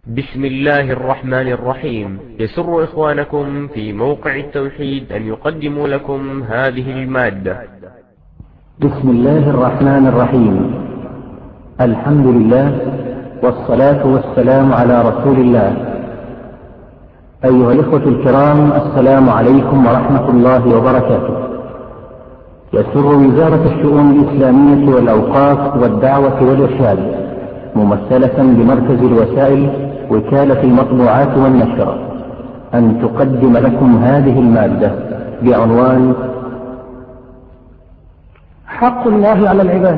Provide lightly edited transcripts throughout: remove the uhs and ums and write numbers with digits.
بسم الله الرحمن الرحيم. يسر إخوانكم في موقع التوحيد أن يقدموا لكم هذه المادة. بسم الله الرحمن الرحيم. الحمد لله والصلاة والسلام على رسول الله. أيها الإخوة الكرام، السلام عليكم ورحمة الله وبركاته. يسر وزارة الشؤون الإسلامية والأوقاف والدعوة والإرشاد ممثلة بمركز الوسائل وكالة المطبوعات والنشر أن تقدم لكم هذه المادة بعنوان حق الله على العباد،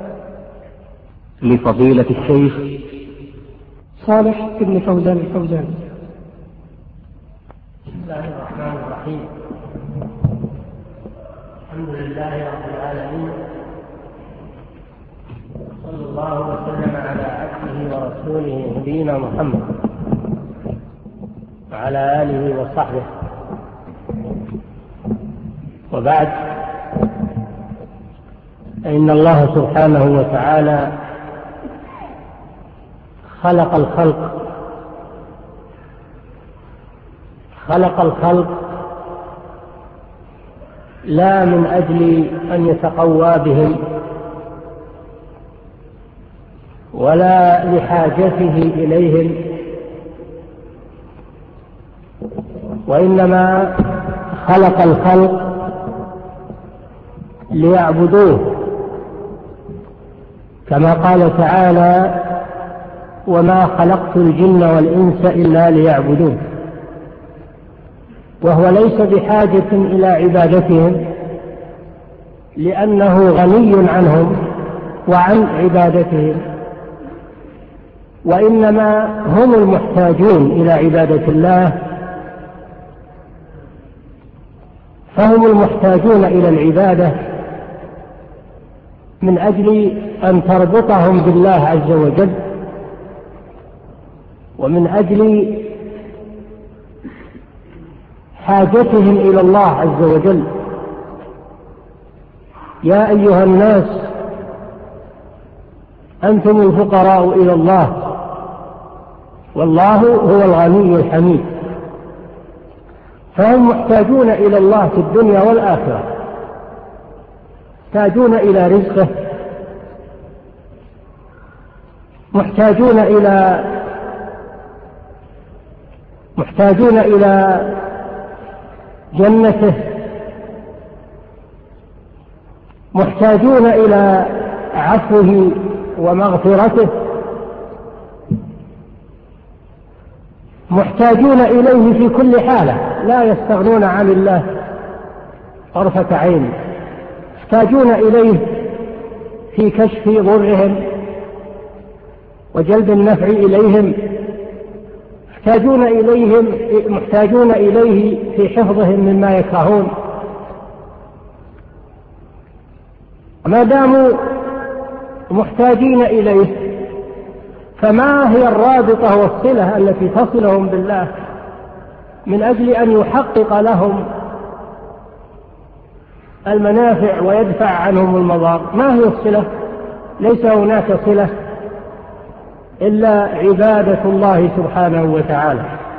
لفضيلة الشيخ صالح بن فوزان الفوزان. بسم الله الرحمن الرحيم. الحمد لله رب العالمين، صلى الله وسلم على عبده ورسوله نبينا محمد وعلى آله وصحبه، وبعد، فإن الله سبحانه وتعالى خلق الخلق لا من أجل أن يتقوى بهم ولا لحاجته إليهم، وإنما خلق الخلق ليعبدوه، كما قال تعالى: وما خلقت الجن والإنس إلا ليعبدون. وهو ليس بحاجة إلى عبادتهم، لأنه غني عنهم وعن عبادتهم، وإنما هم المحتاجون إلى عبادة الله، فهم المحتاجون إلى العبادة من أجل أن تربطهم بالله عز وجل، ومن أجل حاجتهم إلى الله عز وجل. يا أيها الناس أنتم الفقراء إلى الله والله هو الغني الحميد. فهم محتاجون إلى الله في الدنيا والآخرة، محتاجون إلى رزقه، محتاجون إلى جنته، محتاجون إلى عفوه ومغفرته، محتاجون إليه في كل حالة، لا يستغنون عن الله طرفة عين، محتاجون إليه في كشف ضرهم وجلب النفع إليهم، محتاجون إليه في حفظهم مما يكرهون. ما داموا محتاجين إليه، فما هي الرابطة والصلة التي تصلهم بالله من أجل أن يحقق لهم المنافع ويدفع عنهم المضار؟ ما هي الصلة؟ ليس هناك صلة إلا عبادة الله سبحانه وتعالى.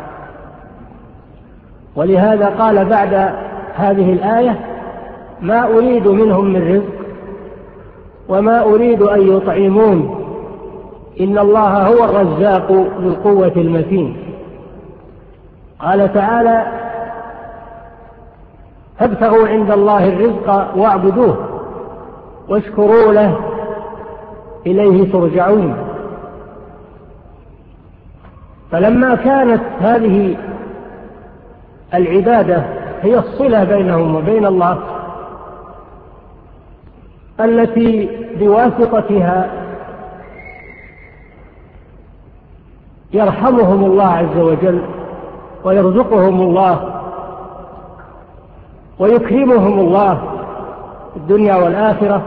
ولهذا قال بعد هذه الآية: ما أريد منهم من رزق وما أريد أن يطعمون إن الله هو الرزاق ذو القوة المتين. قال تعالى: فابتغوا عند الله الرزق واعبدوه واشكروا له إليه ترجعون. فلما كانت هذه العبادة هي الصلة بينهم وبين الله التي بواسطتها يرحمهم الله عز وجل ويرزقهم الله ويكرمهم الله في الدنيا والآخرة،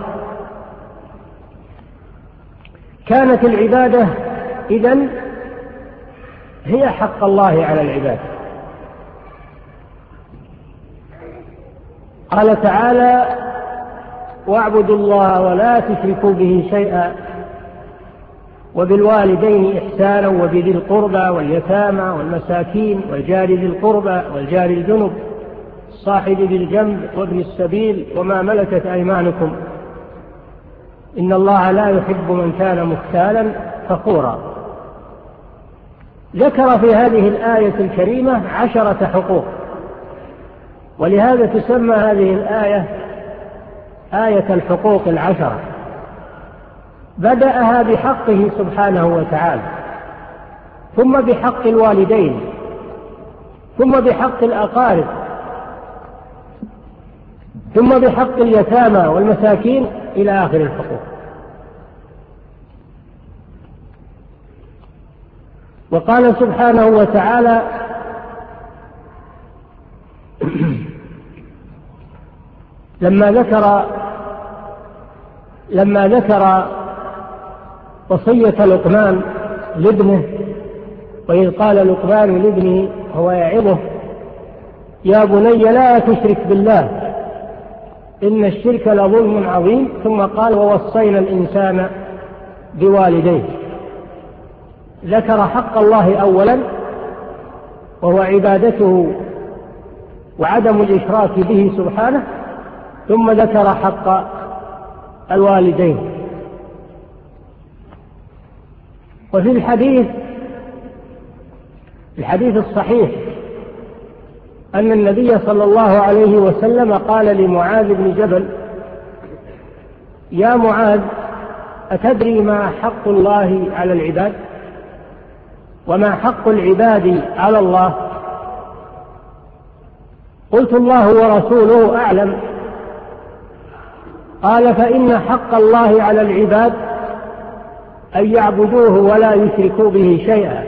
كانت العبادة إذن هي حق الله على العباد. قال تعالى: واعبدوا الله ولا تشركوا به شيئا وبالوالدين إحسانا وبذي القربى واليتامى والمساكين والجار ذي القربى والجار الجنب الصاحب بالجنب وابن السبيل وما ملكت أيمانكم إن الله لا يحب من كان مختالا فخورا. ذكر في هذه الآية الكريمة 10 حقوق، ولهذا تسمى هذه الآية آية الحقوق 10. بدأها بحقه سبحانه وتعالى، ثم بحق الوالدين، ثم بحق الأقارب، ثم بحق اليتامى والمساكين إلى آخر الحقوق. وقال سبحانه وتعالى لما ذكر وصية لقمان لابنه، وإذ قال لقمان لابنه هو يعظه يا بني لا تشرك بالله إن الشرك لظلم عظيم، ثم قال ووصينا الإنسان بوالديه. ذكر حق الله أولا وهو عبادته وعدم الإشراك به سبحانه، ثم ذكر حق الوالدين. وفي الحديث الصحيح أن النبي صلى الله عليه وسلم قال لمعاذ بن جبل يا معاذ أتدري ما حق الله على العباد وما حق العباد على الله؟ قلت الله ورسوله أعلم. قال فإن حق الله على العباد أن يعبدوه ولا يشركوا به شيئا،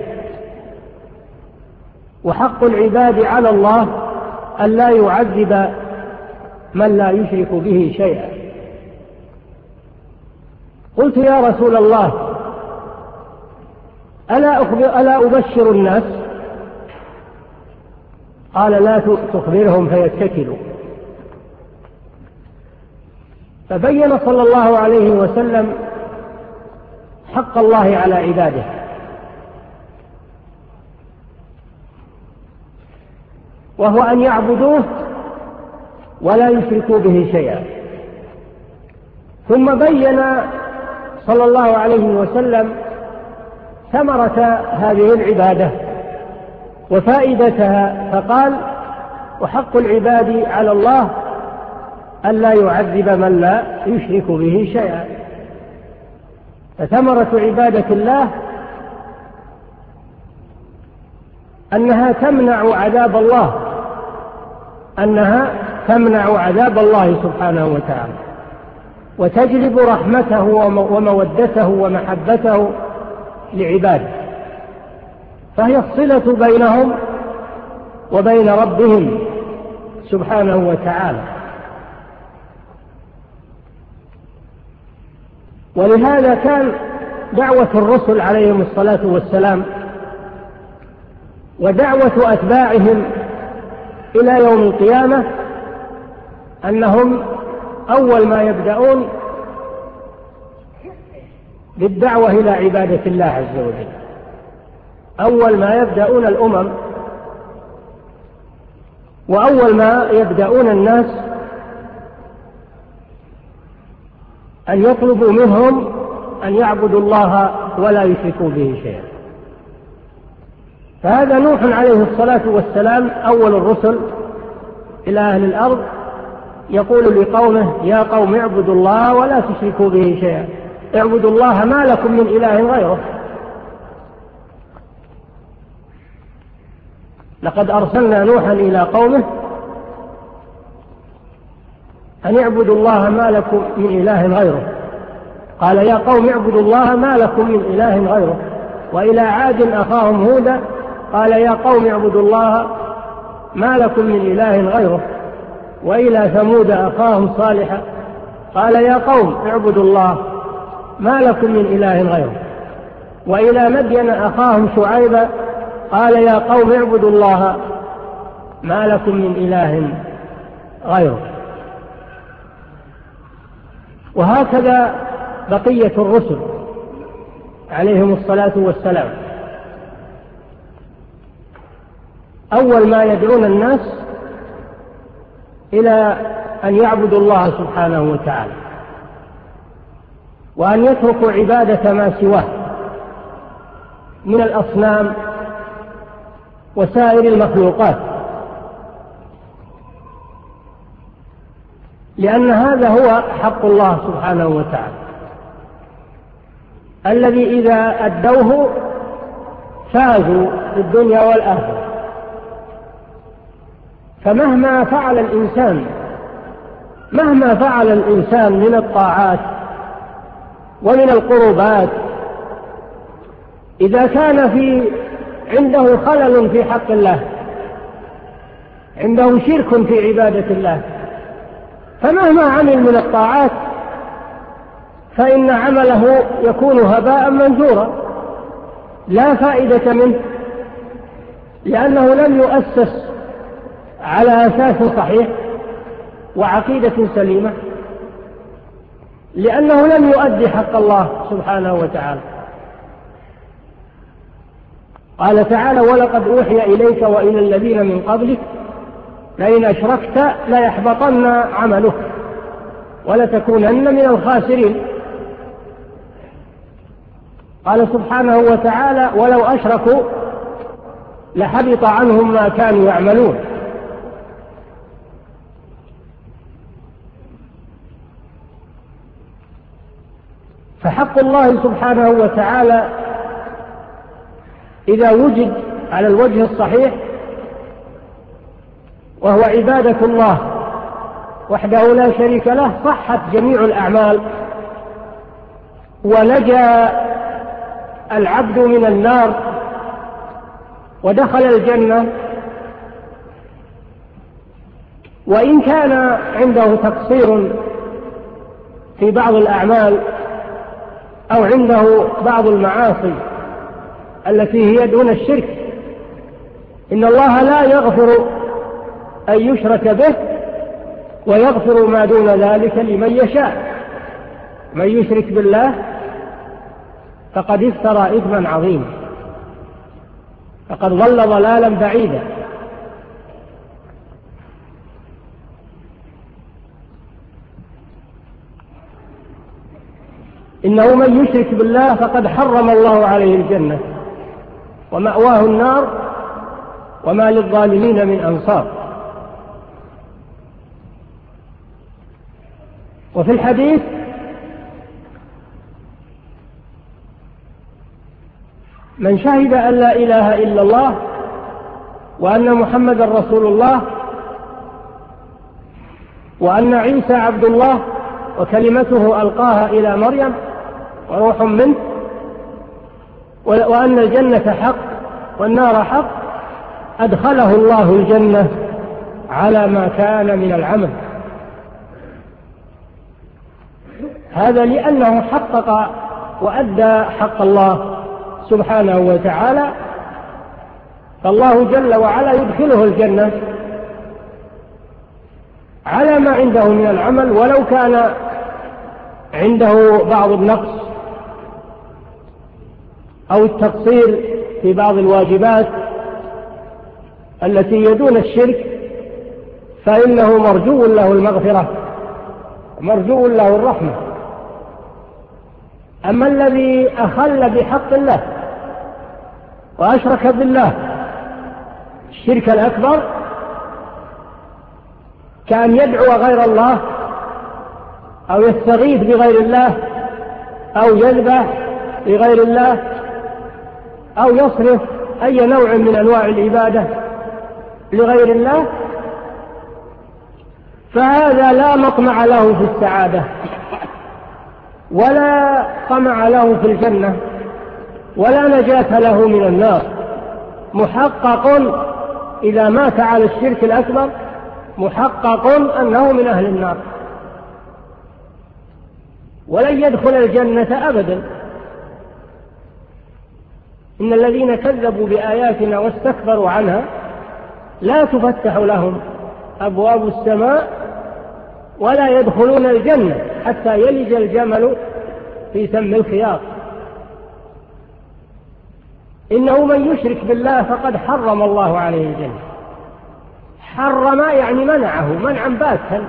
وحق العباد على الله أن لا يعذب من لا يشرك به شيئا. قلت يا رسول الله ألا أبشر الناس؟ قال لا تخبرهم فيتكلوا. فبين صلى الله عليه وسلم حق الله على عباده، وهو أن يعبدوه ولا يشركوا به شيئا. ثم بين صلى الله عليه وسلم ثمرة هذه العبادة وفائدتها، فقال وحق العباد على الله أن لا يعذب من لا يشرك به شيئا. فثمرة عبادة الله أنها تمنع عذاب الله سبحانه وتعالى، وتجلب رحمته ومودته ومحبته لعباده، فهي الصلة بينهم وبين ربهم سبحانه وتعالى. ولهذا كان دعوة الرسل عليهم الصلاة والسلام ودعوة أتباعهم إلى يوم القيامة أنهم أول ما يبدأون بالدعوة إلى عبادة الله عز وجل. أول ما يبدأون الأمم وأول ما يبدأون الناس أن يطلبوا منهم أن يعبدوا الله ولا يشركوا به شيئا. فهذا نوح عليه الصلاة والسلام أول الرسل إلى أهل الأرض يقول لقومه يا قوم اعبدوا الله ولا تشركوا به شيئا، اعبدوا الله ما لكم من إله غيره. لقد أرسلنا نوحا إلى قومه أن اعبدوا الله ما لكم من إله غيره، قال يا قوم اعبدوا الله ما لكم من إله غيره. وإلى عاد أخاهم هودا قال يا قوم اعبدوا الله ما لكم من إله غيره. وإلى ثمود أخاهم صالحا قال يا قوم اعبدوا الله ما لكم من إله غيره. وإلى مدين أخاهم شعيبا قال يا قوم اعبدوا الله ما لكم من إله غيره. وهكذا بقية الرسل عليهم الصلاة والسلام. أول ما يدعون الناس إلى أن يعبدوا الله سبحانه وتعالى، وأن يتركوا عبادة ما سواه من الأصنام وسائر المخلوقات، لأن هذا هو حق الله سبحانه وتعالى الذي إذا أدوه فازوا في الدنيا والآخرة. فمهما فعل الإنسان من الطاعات ومن القربات، إذا كان عنده خلل في حق الله، عنده شرك في عبادة الله، فمهما عمل من الطاعات فإن عمله يكون هباء منثورا لا فائدة منه، لأنه لم يؤسس على أساس صحيح وعقيدة سليمة، لأنه لم يؤدي حق الله سبحانه وتعالى. قال تعالى: ولقد أوحي إليك وإلى الذين من قبلك لئن أشركت ليحبطن عملك ولتكونن من الخاسرين. قال سبحانه وتعالى: ولو أشركوا لحبط عنهم ما كانوا يعملون. فحق الله سبحانه وتعالى إذا وجد على الوجه الصحيح، وهو عبادة الله وحده لا شريك له، صحت جميع الأعمال ونجا العبد من النار ودخل الجنة. وإن كان عنده تقصير في بعض الأعمال أو عنده بعض المعاصي التي هي دون الشرك، إن الله لا يغفر أن يشرك به ويغفر ما دون ذلك لمن يشاء. من يشرك بالله فقد افترى إثما عظيما، فقد ضل ضلالا بعيدا. إنه من يشرك بالله فقد حرم الله عليه الجنة ومأواه النار وما للظالمين من أنصار. وفي الحديث: من شهد أن لا إله إلا الله وأن محمدا رسول الله وأن عيسى عبد الله وكلمته ألقاها إلى مريم وروح منه، وأن الجنة حق والنار حق، أدخله الله الجنة على ما كان من العمل. هذا لأنه حقق وأدى حق الله سبحانه وتعالى، فالله جل وعلا يدخله الجنة على ما عنده من العمل، ولو كان عنده بعض النقص أو التقصير في بعض الواجبات التي يدون الشرك، فإنه مرجو له المغفرة مرجو له الرحمة. أما الذي أخل بحق الله وأشرك بالله الشرك الأكبر، كأن يدعو غير الله أو يستغيث بغير الله أو يذبح لغير الله أو يصرف أي نوع من أنواع العبادة لغير الله، فهذا لا مطمع له في السعادة ولا طمع له في الجنة ولا نجاة له من النار. محقق إذا مات على الشرك الأكبر، محقق أنه من أهل النار ولن يدخل الجنة أبدا. إن الذين كذبوا بآياتنا واستكبروا عنها لا تفتح لهم أبواب السماء ولا يدخلون الجنة حتى يلج الجمل في سم الخياط. إنه من يشرك بالله فقد حرم الله عليه الجنة. حرم يعني منعه منعا باتا،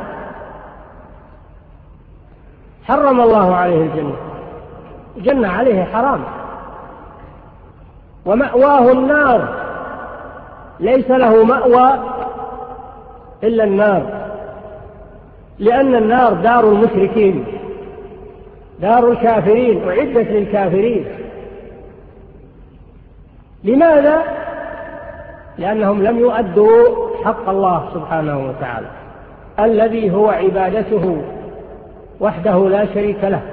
حرم الله عليه الجنة، الجنة عليه حرام، ومأواه النار، ليس له مأوى إلا النار، لأن النار دار المشركين، دار الكافرين، أعدت للكافرين. لماذا؟ لأنهم لم يؤدوا حق الله سبحانه وتعالى الذي هو عبادته وحده لا شريك له.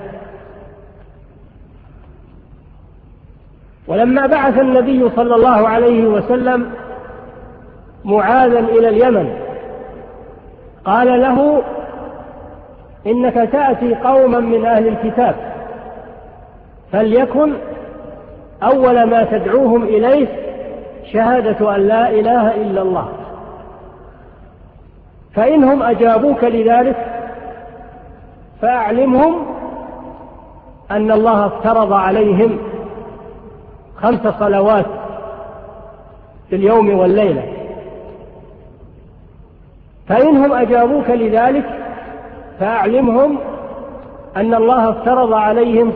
ولما بعث النبي صلى الله عليه وسلم معاذا إلى اليمن قال له: إنك تأتي قوما من أهل الكتاب، فليكن أول ما تدعوهم إليه شهادة أن لا إله إلا الله، فإنهم أجابوك لذلك فأعلمهم أن الله افترض عليهم 5 صلوات في اليوم والليلة، فإنهم أجابوك لذلك فأعلمهم أن الله افترض عليهم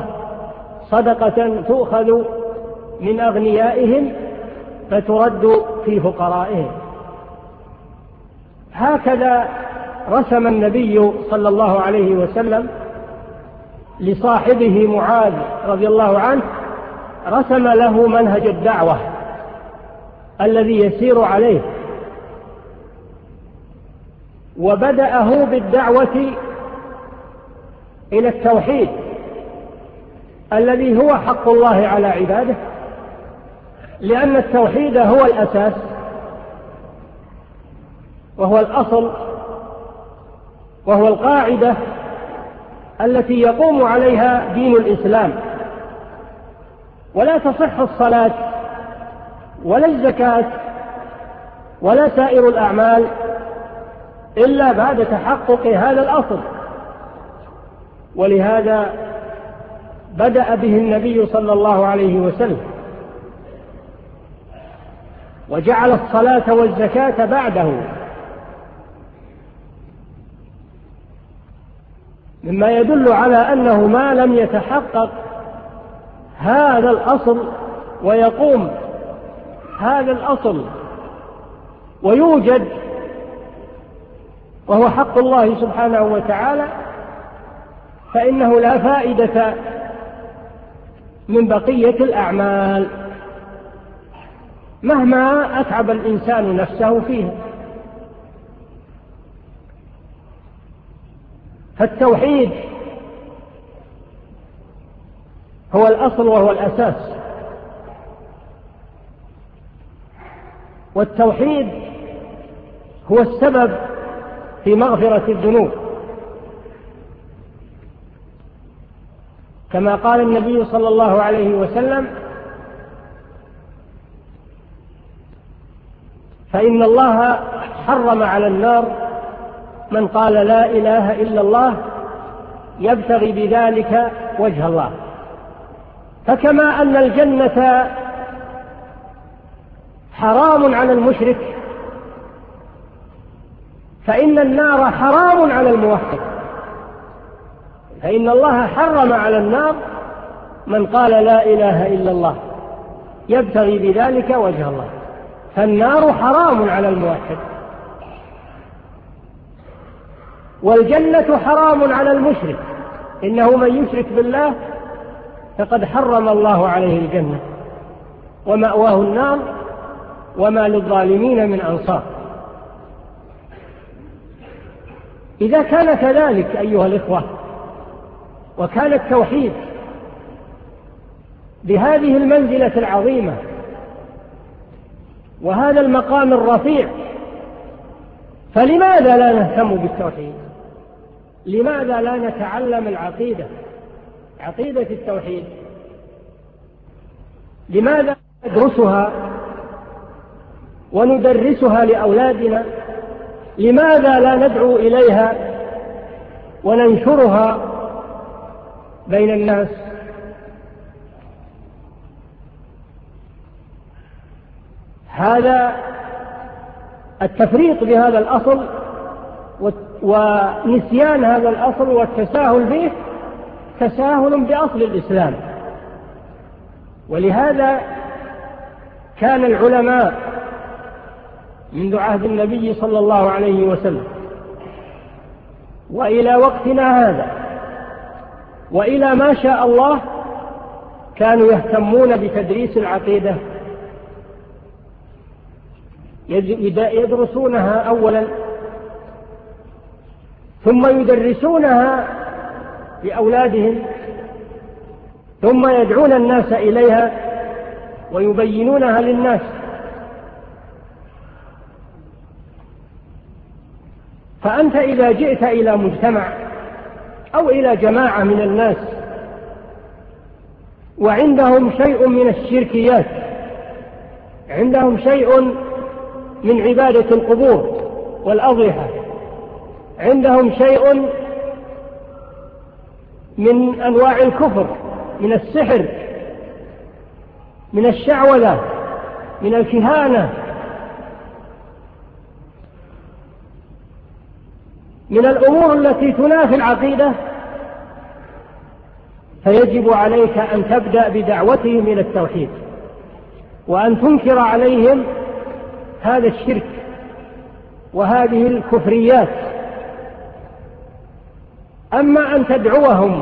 صدقة تؤخذ من أغنيائهم فترد في فقرائهم. هكذا رسم النبي صلى الله عليه وسلم لصاحبه معاذ رضي الله عنه، رسم له منهج الدعوة الذي يسير عليه، وبدأه بالدعوة إلى التوحيد الذي هو حق الله على عباده، لأن التوحيد هو الأساس وهو الأصل وهو القاعدة التي يقوم عليها دين الإسلام. ولا تصح الصلاة ولا الزكاة ولا سائر الأعمال إلا بعد تحقق هذا الأصل. ولهذا بدأ به النبي صلى الله عليه وسلم، وجعل الصلاة والزكاة بعده، مما يدل على أنه ما لم يتحقق هذا الأصل ويقوم هذا الأصل ويوجد وهو حق الله سبحانه وتعالى، فإنه لا فائدة من بقية الأعمال مهما أتعب الإنسان نفسه فيها. فالتوحيد هو الأصل وهو الأساس، والتوحيد هو السبب في مغفرة الذنوب، كما قال النبي صلى الله عليه وسلم: فإن الله حرم على النار من قال لا إله إلا الله يبتغي بذلك وجه الله. فكما أن الجنة حرام على المشرك، فإن النار حرام على الموحد، فإن الله حرم على النار من قال لا إله إلا الله يبتغي بذلك وجه الله، فالنار حرام على الموحد. والجنة حرام على المشرك، إنه من يشرك بالله فقد حرم الله عليه الجنة ومأواه النار وما للظالمين من أنصار. إذا كان كذلك أيها الإخوة، وكان التوحيد بهذه المنزلة العظيمة وهذا المقام الرفيع، فلماذا لا نهتم بالتوحيد؟ لماذا لا نتعلم العقيدة، عقيدة التوحيد؟ لماذا ندرسها وندرسها لأولادنا؟ لماذا لا ندعو إليها وننشرها بين الناس؟ هذا التفريط بهذا الأصل ونسيان هذا الأصل والتساهل به تساهل بأصل الإسلام. ولهذا كان العلماء منذ عهد النبي صلى الله عليه وسلم وإلى وقتنا هذا وإلى ما شاء الله كانوا يهتمون بتدريس العقيدة، يدرسونها أولا ثم يدرسونها لأولادهم ثم يدعون الناس إليها ويبينونها للناس. فأنت إذا جئت إلى مجتمع أو إلى جماعة من الناس وعندهم شيء من الشركيات، عندهم شيء من عبادة القبور والأضرحة، عندهم شيء من أنواع الكفر، من السحر، من الشعوذة، من الكهانة، من الأمور التي تنافي العقيدة، فيجب عليك أن تبدأ بدعوتهم إلى التوحيد وأن تنكر عليهم هذا الشرك وهذه الكفريات. أما أن تدعوهم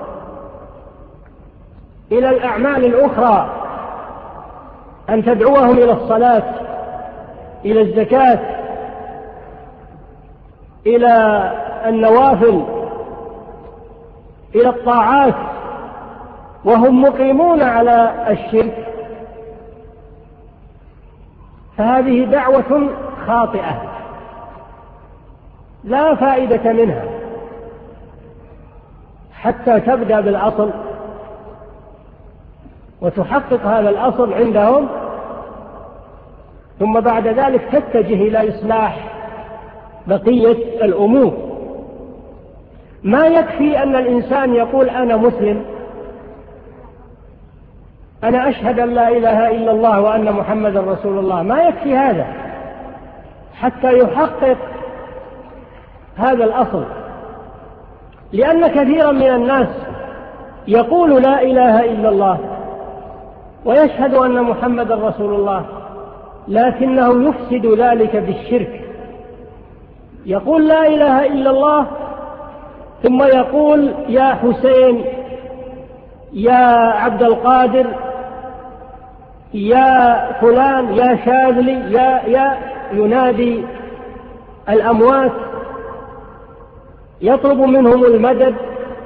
إلى الأعمال الأخرى، أن تدعوهم إلى الصلاة، إلى الزكاة، إلى النوافل، إلى الطاعات، وهم مقيمون على الشرك، فهذه دعوة خاطئة لا فائدة منها حتى تبدأ بالأصل وتحقق هذا الأصل عندهم، ثم بعد ذلك تتجه إلى إصلاح بقية الأمور. ما يكفي أن الإنسان يقول أنا مسلم، أنا أشهد أن لا إله إلا الله وأن محمد رسول الله، ما يكفي هذا حتى يحقق هذا الأصل. لأن كثيرا من الناس يقول لا إله إلا الله ويشهد أن محمد رسول الله، لكنه يفسد ذلك بالشرك. يقول لا إله إلا الله ثم يقول يا حسين، يا عبد القادر، يا فلان، يا شاذلي، يا ينادي الأموات، يطلب منهم المدد،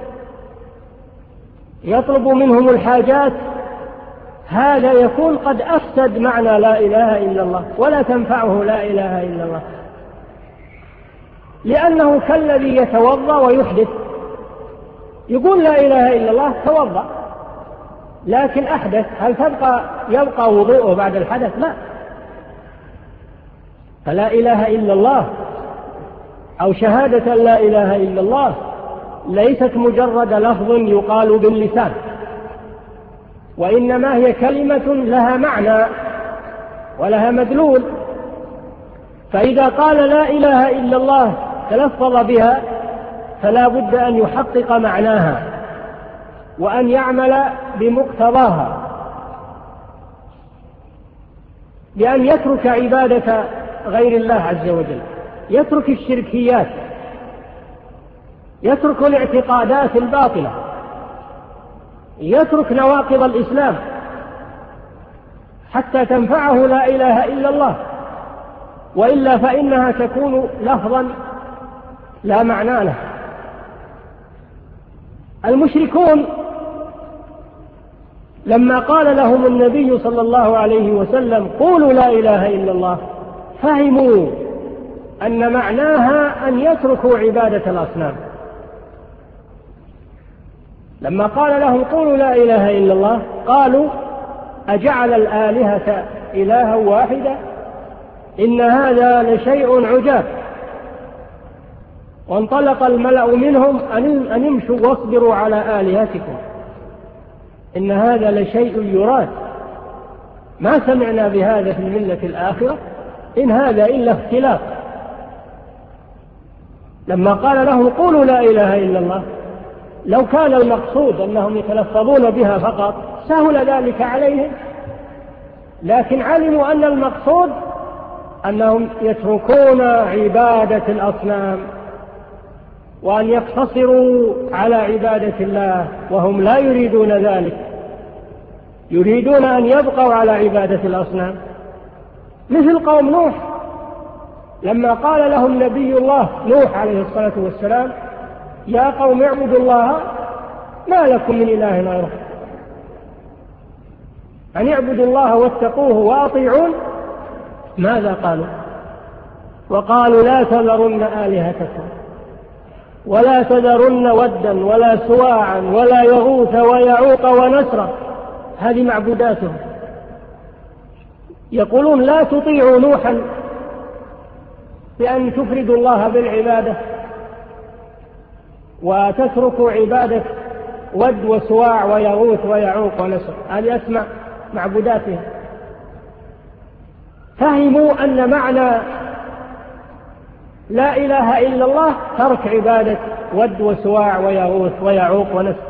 يطلب منهم الحاجات. هذا يكون قد أفسد معنى لا إله إلا الله، ولا تنفعه لا إله إلا الله، لأنه كالذي يتوضأ ويحدث. يقول لا إله إلا الله، توضأ لكن أحدث، هل يبقى وضوءه بعد الحدث؟ لا. فلا إله إلا الله أو شهادة لا إله إلا الله ليست مجرد لفظ يقال باللسان، وإنما هي كلمة لها معنى ولها مدلول. فإذا قال لا إله إلا الله تلفظ بها فلا بد أن يحقق معناها وأن يعمل بمقتضاها، بأن يترك عبادة غير الله عز وجل، يترك الشركيات، يترك الاعتقادات الباطلة، يترك نواقض الإسلام حتى تنفعه لا إله إلا الله، وإلا فإنها تكون لفظا لا معنى له. المشركون لما قال لهم النبي صلى الله عليه وسلم قولوا لا إله إلا الله، فهموا أن معناها أن يتركوا عبادة الأصنام. لما قال لهم قولوا لا إله إلا الله قالوا أجعل الآلهة إلها واحدا إن هذا لشيء عجاب. وانطلق الملأ منهم أن امشوا واصبروا على آلهتكم إن هذا لشيء يراد. ما سمعنا بهذا في الملة الآخرة إن هذا إلا اختلاف. لما قال لهم قولوا لا إله إلا الله، لو كان المقصود أنهم يتلفظون بها فقط سهل ذلك عليهم، لكن علموا أن المقصود أنهم يتركون عبادة الأصنام وأن يقتصروا على عبادة الله، وهم لا يريدون ذلك، يريدون أن يبقوا على عبادة الأصنام، مثل قوم نوح لما قال لهم نبي الله نوح عليه الصلاة والسلام يا قوم اعبدوا الله ما لكم من إله غيره، أن اعبدوا الله واتقوه وأطيعون. ماذا قالوا؟ وقالوا لا تذرن آلهتكم ولا تذرن ودا ولا سواعا ولا يغوث ويعوق ونسرا، هذه معبوداتهم. يقولون لا تطيعوا نوحا بأن تفردوا الله بالعبادة وتتركوا عبادة ود وسواع ويغوث ويعوق ونسر، هذه أسمع معبوداتهم. فهموا أن معنى لا إله إلا الله ترك عبادة ود وسواع ويغوث ويعوق ونسر.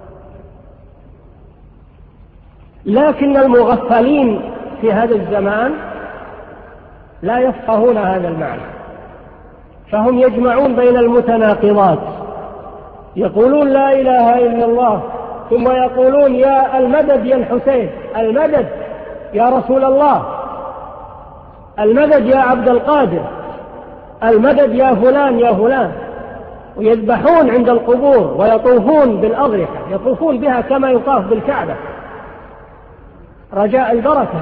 لكن المغفلين في هذا الزمان لا يفقهون هذا المعنى، فهم يجمعون بين المتناقضات، يقولون لا إله إلا الله ثم يقولون يا المدد يا الحسين، المدد يا رسول الله، المدد يا عبد القادر، المدد يا فلان يا فلان، ويذبحون عند القبور ويطوفون بالأضرحة، يطوفون بها كما يطاف بالكعبة رجاء البركة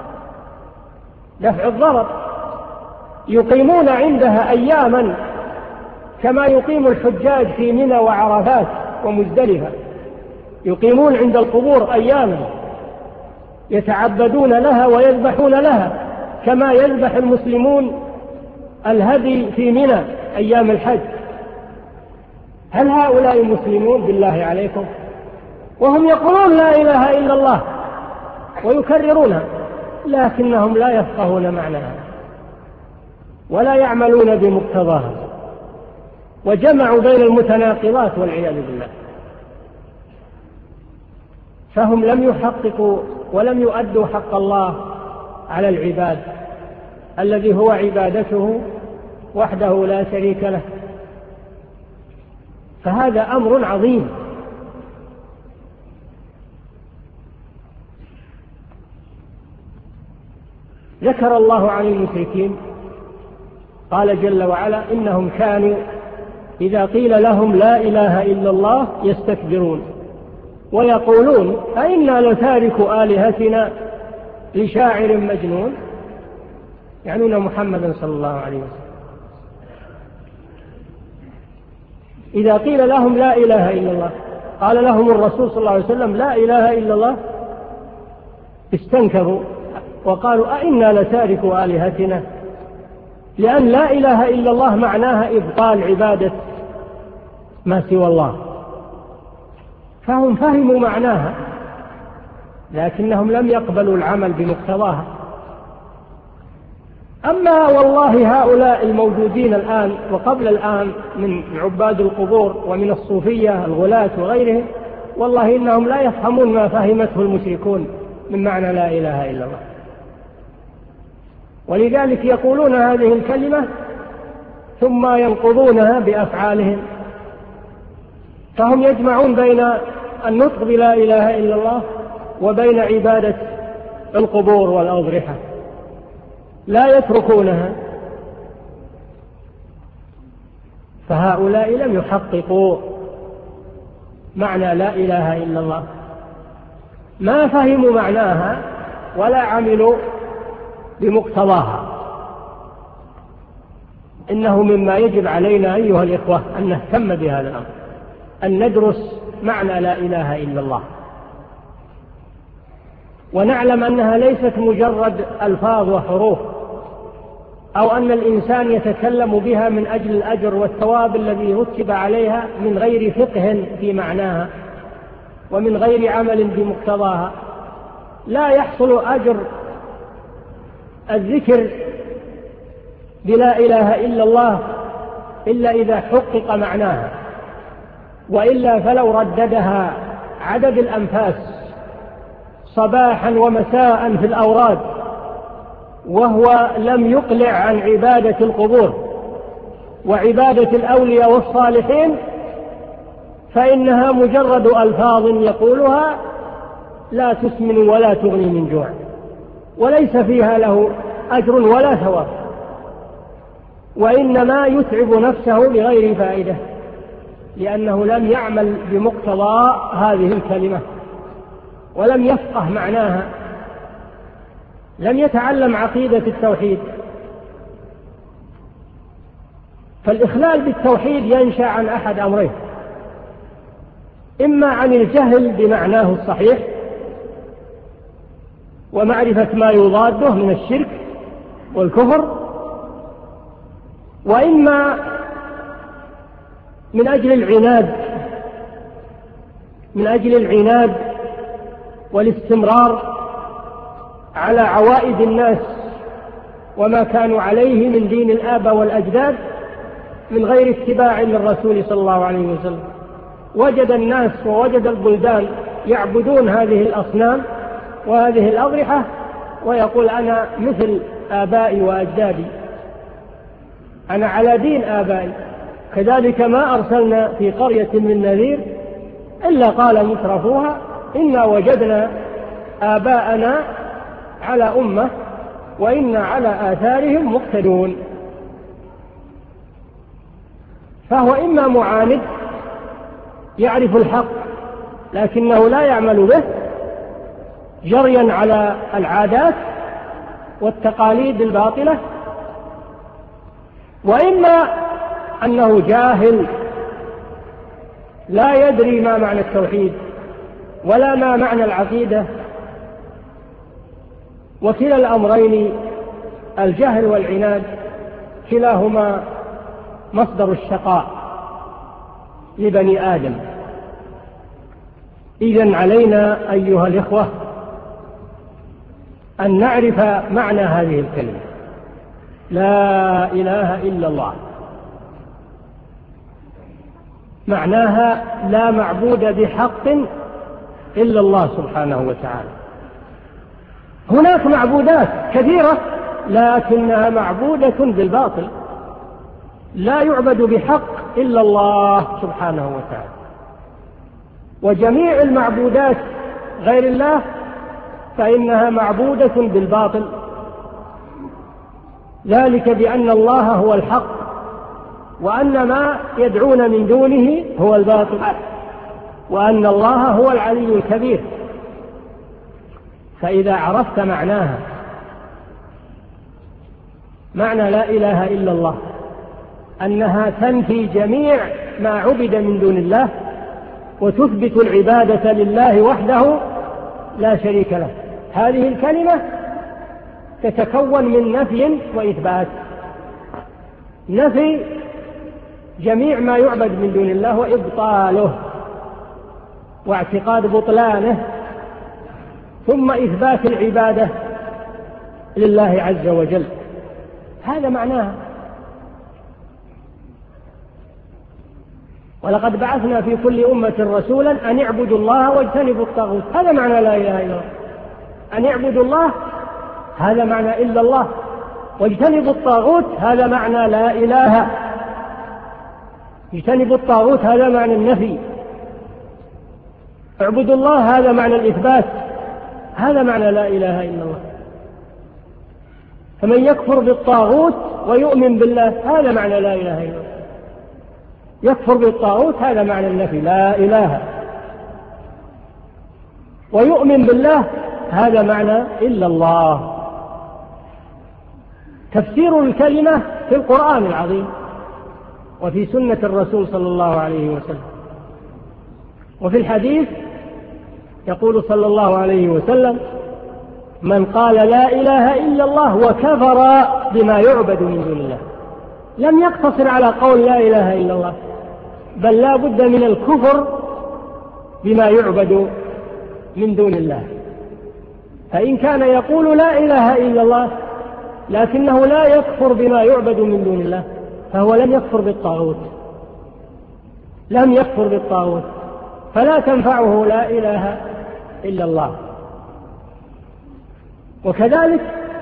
دفع الضرر، يقيمون عندها أياما كما يقيم الحجاج في منى وعرفات ومزدلفة، يقيمون عند القبور أياما يتعبدون لها ويذبحون لها كما يذبح المسلمون الهدي في منى أيام الحج. هل هؤلاء مسلمون بالله عليكم؟ وهم يقولون لا إله إلا الله ويكررونها، لكنهم لا يفقهون معناها ولا يعملون بمقتضاها، وجمعوا بين المتناقضات والعياذ بالله. فهم لم يحققوا ولم يؤدوا حق الله على العباد الذي هو عبادته وحده لا شريك له، فهذا أمر عظيم. ذكر الله عن المشركين قال جل وعلا إنهم كانوا إذا قيل لهم لا إله إلا الله يستكبرون ويقولون أئنا لتاركوا آلهتنا لشاعر مجنون، يعنون محمدا صلى الله عليه وسلم. إذا قيل لهم لا إله إلا الله قال لهم الرسول صلى الله عليه وسلم لا إله إلا الله استنكروا وقالوا أئنا لتاركوا آلهتنا، لأن لا إله إلا الله معناها إبطال عبادة ما سوى الله، فهم فهموا معناها لكنهم لم يقبلوا العمل بمقتضاها. أما والله هؤلاء الموجودين الآن وقبل الآن من عباد القبور ومن الصوفية الغلاة وغيرهم، والله إنهم لا يفهمون ما فهمته المشركون من معنى لا إله إلا الله، ولذلك يقولون هذه الكلمة ثم ينقضونها بأفعالهم. فهم يجمعون بين النطق بلا إله إلا الله وبين عبادة القبور والأضرحة، لا يتركونها. فهؤلاء لم يحققوا معنى لا إله إلا الله، ما فهموا معناها ولا عملوا بمقتضاها. إنه مما يجب علينا أيها الإخوة أن نهتم بهذا الأمر، أن ندرس معنى لا إله إلا الله، ونعلم أنها ليست مجرد ألفاظ وحروف، أو أن الإنسان يتكلم بها من أجل الأجر والثواب الذي رتب عليها من غير فقه في معناها ومن غير عمل بمقتضاها، لا يحصل أجر الذكر بلا إله إلا الله إلا إذا حقق معناها، وإلا فلو رددها عدد الأنفاس صباحا ومساء في الأوراد وهو لم يقلع عن عبادة القبور وعبادة الأولياء والصالحين، فإنها مجرد ألفاظ يقولها لا تسمن ولا تغني من جوع، وليس فيها له أجر ولا ثواب، وإنما يتعب نفسه لغير فائدة، لأنه لم يعمل بمقتضى هذه الكلمة ولم يفقه معناها، لم يتعلم عقيدة التوحيد. فالإخلال بالتوحيد ينشأ عن أحد أمرين: إما عن الجهل بمعناه الصحيح ومعرفة ما يضاده من الشرك والكفر، وإما من أجل العناد والاستمرار على عوائد الناس وما كانوا عليه من دين الآباء والأجداد من غير اتباع للرسول صلى الله عليه وسلم. وجد الناس ووجد البلدان يعبدون هذه الأصنام وهذه الأضرحة ويقول أنا مثل آبائي وأجدادي، أنا على دين آبائي. كذلك ما أرسلنا في قرية من نذير إلا قال مترفوها إنا وجدنا آباءنا على أمة وإنا على آثارهم مقتدون. فهو إما معاند يعرف الحق لكنه لا يعمل به جريا على العادات والتقاليد الباطلة، وإما أنه جاهل لا يدري ما معنى التوحيد ولا ما معنى العقيدة. وكلا الأمرين الجهل والعناد كلاهما مصدر الشقاء لبني آدم. إذن علينا أيها الإخوة أن نعرف معنى هذه الكلمة لا إله إلا الله. معناها لا معبود بحق إلا الله سبحانه وتعالى. هناك معبودات كثيرة لكنها معبودة بالباطل، لا يعبد بحق إلا الله سبحانه وتعالى. وجميع المعبودات غير الله فإنها معبودة بالباطل، ذلك بأن الله هو الحق وأن ما يدعون من دونه هو الباطل، وأن الله هو العلي الكبير. فإذا عرفت معناها، معنى لا إله إلا الله، أنها تنفي جميع ما عبد من دون الله وتثبت العبادة لله وحده لا شريك له. هذه الكلمة تتكون من نفي وإثبات: نفي جميع ما يعبد من دون الله وإبطاله واعتقاد بطلانه، ثم إثبات العبادة لله عز وجل. هذا معناها. ولقد بعثنا في كل أمة رسولا أن اعبدوا الله واجتنبوا الطاغوت. هذا معنى لا إله إلا الله. أن اعبدوا الله هذا معنى إلا الله، واجتنبوا الطاغوت هذا معنى لا إله. اجتنبوا الطاغوت هذا معنى النفي، اعبدوا الله هذا معنى الإثبات، هذا معنى لا إله إلا الله. فمن يكفر بالطاغوت ويؤمن بالله هذا معنى لا إله إلا الله. يكفر بالطاغوت هذا معنى النفي لا إله، ويؤمن بالله هذا معنى إلا الله. تفسير الكلمة في القرآن العظيم وفي سنة الرسول صلى الله عليه وسلم. وفي الحديث يقول صلى الله عليه وسلم: من قال لا إله إلا الله وكفر بما يعبد من دون الله. لم يقتصر على قول لا إله إلا الله، بل لا بد من الكفر بما يعبد من دون الله. فإن كان يقول لا إله إلا الله لكنه لا يكفر بما يعبد من دون الله فهو لم يكفر بالطاغوت، لم يكفر بالطاغوت، فلا تنفعه لا إله إلا الله. وكذلك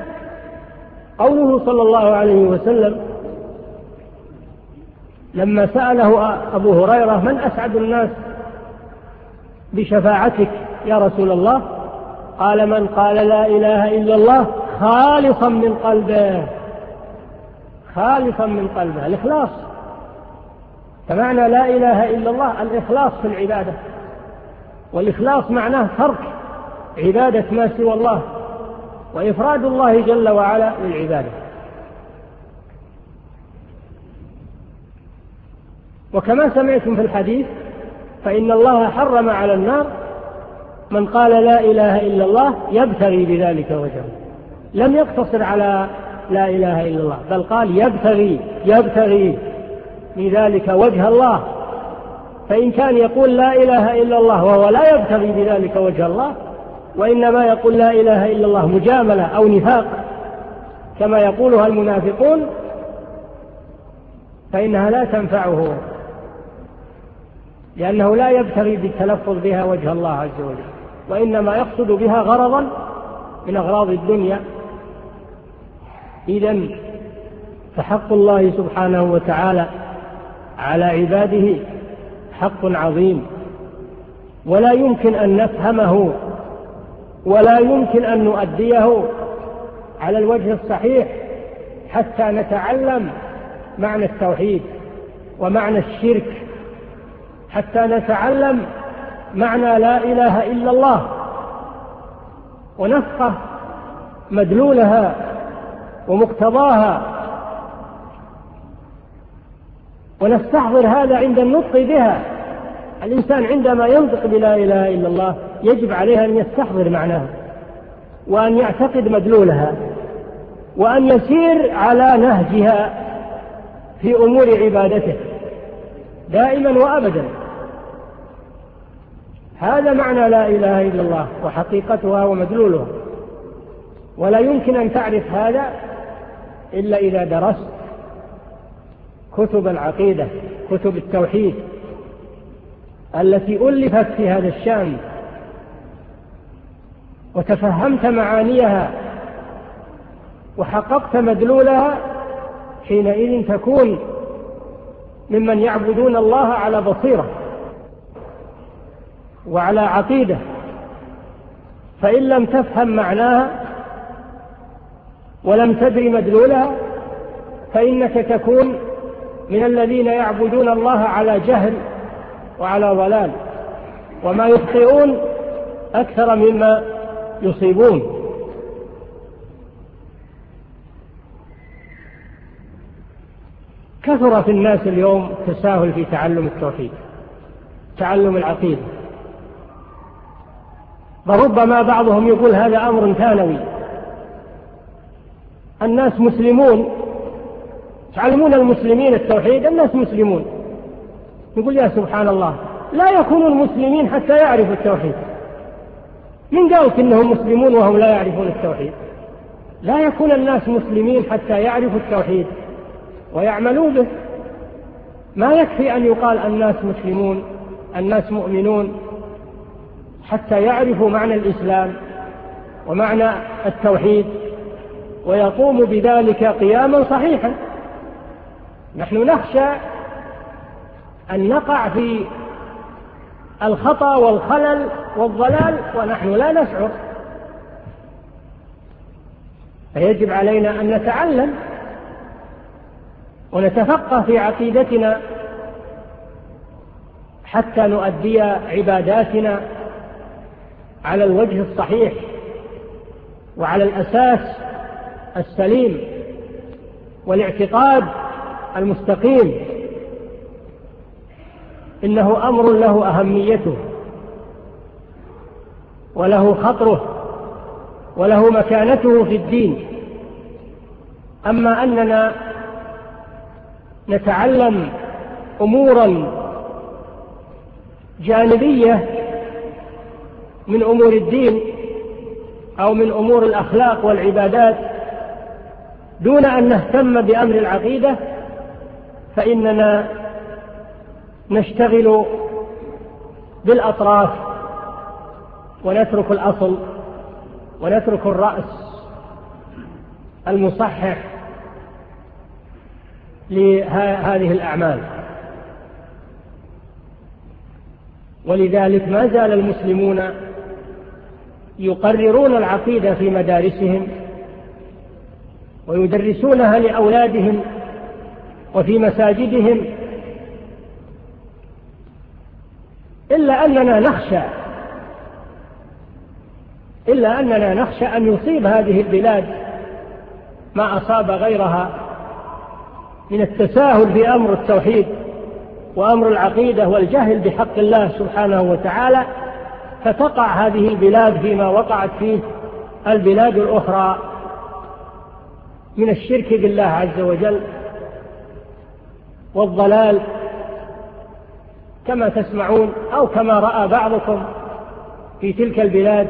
قوله صلى الله عليه وسلم لما سأله أبو هريرة من أسعد الناس بشفاعتك يا رسول الله؟ قال من قال لا إله إلا الله خالصا من قلبه، خالصا من قلبه، الإخلاص. فمعنى لا إله إلا الله الإخلاص في العبادة، والإخلاص معناه ترك عبادة ما سوى الله وإفراد الله جل وعلا بالعبادة. وكما سمعتم في الحديث فإن الله حرم على النار من قال لا إله إلا الله يبتغي بذلك وجهه، لم يقتصر على لا إله إلا الله بل قال يبتغي بذلك وجه الله. فإن كان يقول لا إله إلا الله وهو لا يبتغي بذلك وجه الله وإنما يقول لا إله إلا الله مجاملة أو نفاق كما يقولها المنافقون فإنها لا تنفعه، لأنه لا يبتغي بالتلفظ بها وجه الله عز وجل، وإنما يقصد بها غرضا من أغراض الدنيا. إذن فحق الله سبحانه وتعالى على عباده حق عظيم، ولا يمكن أن نفهمه ولا يمكن أن نؤديه على الوجه الصحيح حتى نتعلم معنى التوحيد ومعنى الشرك، حتى نتعلم معنى لا إله إلا الله ونفقه مدلولها ومقتضاها، ونستحضر هذا عند النطق بها. الإنسان عندما ينطق بلا إله إلا الله يجب عليه أن يستحضر معناها وأن يعتقد مدلولها وأن يسير على نهجها في أمور عبادته دائما وأبدا. هذا معنى لا إله إلا الله وحقيقتها ومدلولها، ولا يمكن أن تعرف هذا إلا إذا درست كتب العقيدة، كتب التوحيد التي ألفت في هذا الشأن، وتفهمت معانيها وحققت مدلولها، حينئذ تكون ممن يعبدون الله على بصيرة وعلى عقيدة. فإن لم تفهم معناها ولم تدري مدلولها فإنك تكون من الذين يعبدون الله على جهل وعلى ضلال، وما يخطئون أكثر مما يصيبون. كثر في الناس اليوم تساهل في تعلم التوحيد، تعلم العقيدة، وربما بعضهم يقول هذا أمر ثانوي، الناس مسلمون، تعلمون المسلمين التوحيد، الناس مسلمون. يقول يا سبحان الله، لا يكونوا المسلمين حتى يعرفوا التوحيد. من قالت إنهم مسلمون وهم لا يعرفون التوحيد؟ لا يكون الناس مسلمين حتى يعرفوا التوحيد ويعملوا به. ما يكفي أن يقال الناس مسلمون، الناس مؤمنون، حتى يعرفوا معنى الإسلام ومعنى التوحيد ويقوم بذلك قياما صحيحا. نحن نخشى أن نقع في الخطأ والخلل والضلال ونحن لا نشعر، فيجب علينا أن نتعلم ونتفقه في عقيدتنا حتى نؤدي عباداتنا على الوجه الصحيح وعلى الأساس السليم والاعتقاد المستقيم. إنه أمر له أهميته وله خطره وله مكانته في الدين. أما أننا نتعلم أمورا جانبية من أمور الدين أو من أمور الأخلاق والعبادات دون أن نهتم بأمر العقيدة، فإننا نشتغل بالأطراف ونترك الأصل ونترك الرأس المصحح لهذه الأعمال. ولذلك ما زال المسلمون يقررون العقيدة في مدارسهم ويدرسونها لأولادهم وفي مساجدهم، إلا أننا نخشى أن يصيب هذه البلاد ما أصاب غيرها من التساهل في أمر التوحيد وأمر العقيدة والجهل بحق الله سبحانه وتعالى، فتقع هذه البلاد فيما وقعت فيه البلاد الأخرى من الشرك بالله عز وجل والضلال، كما تسمعون أو كما رأى بعضكم في تلك البلاد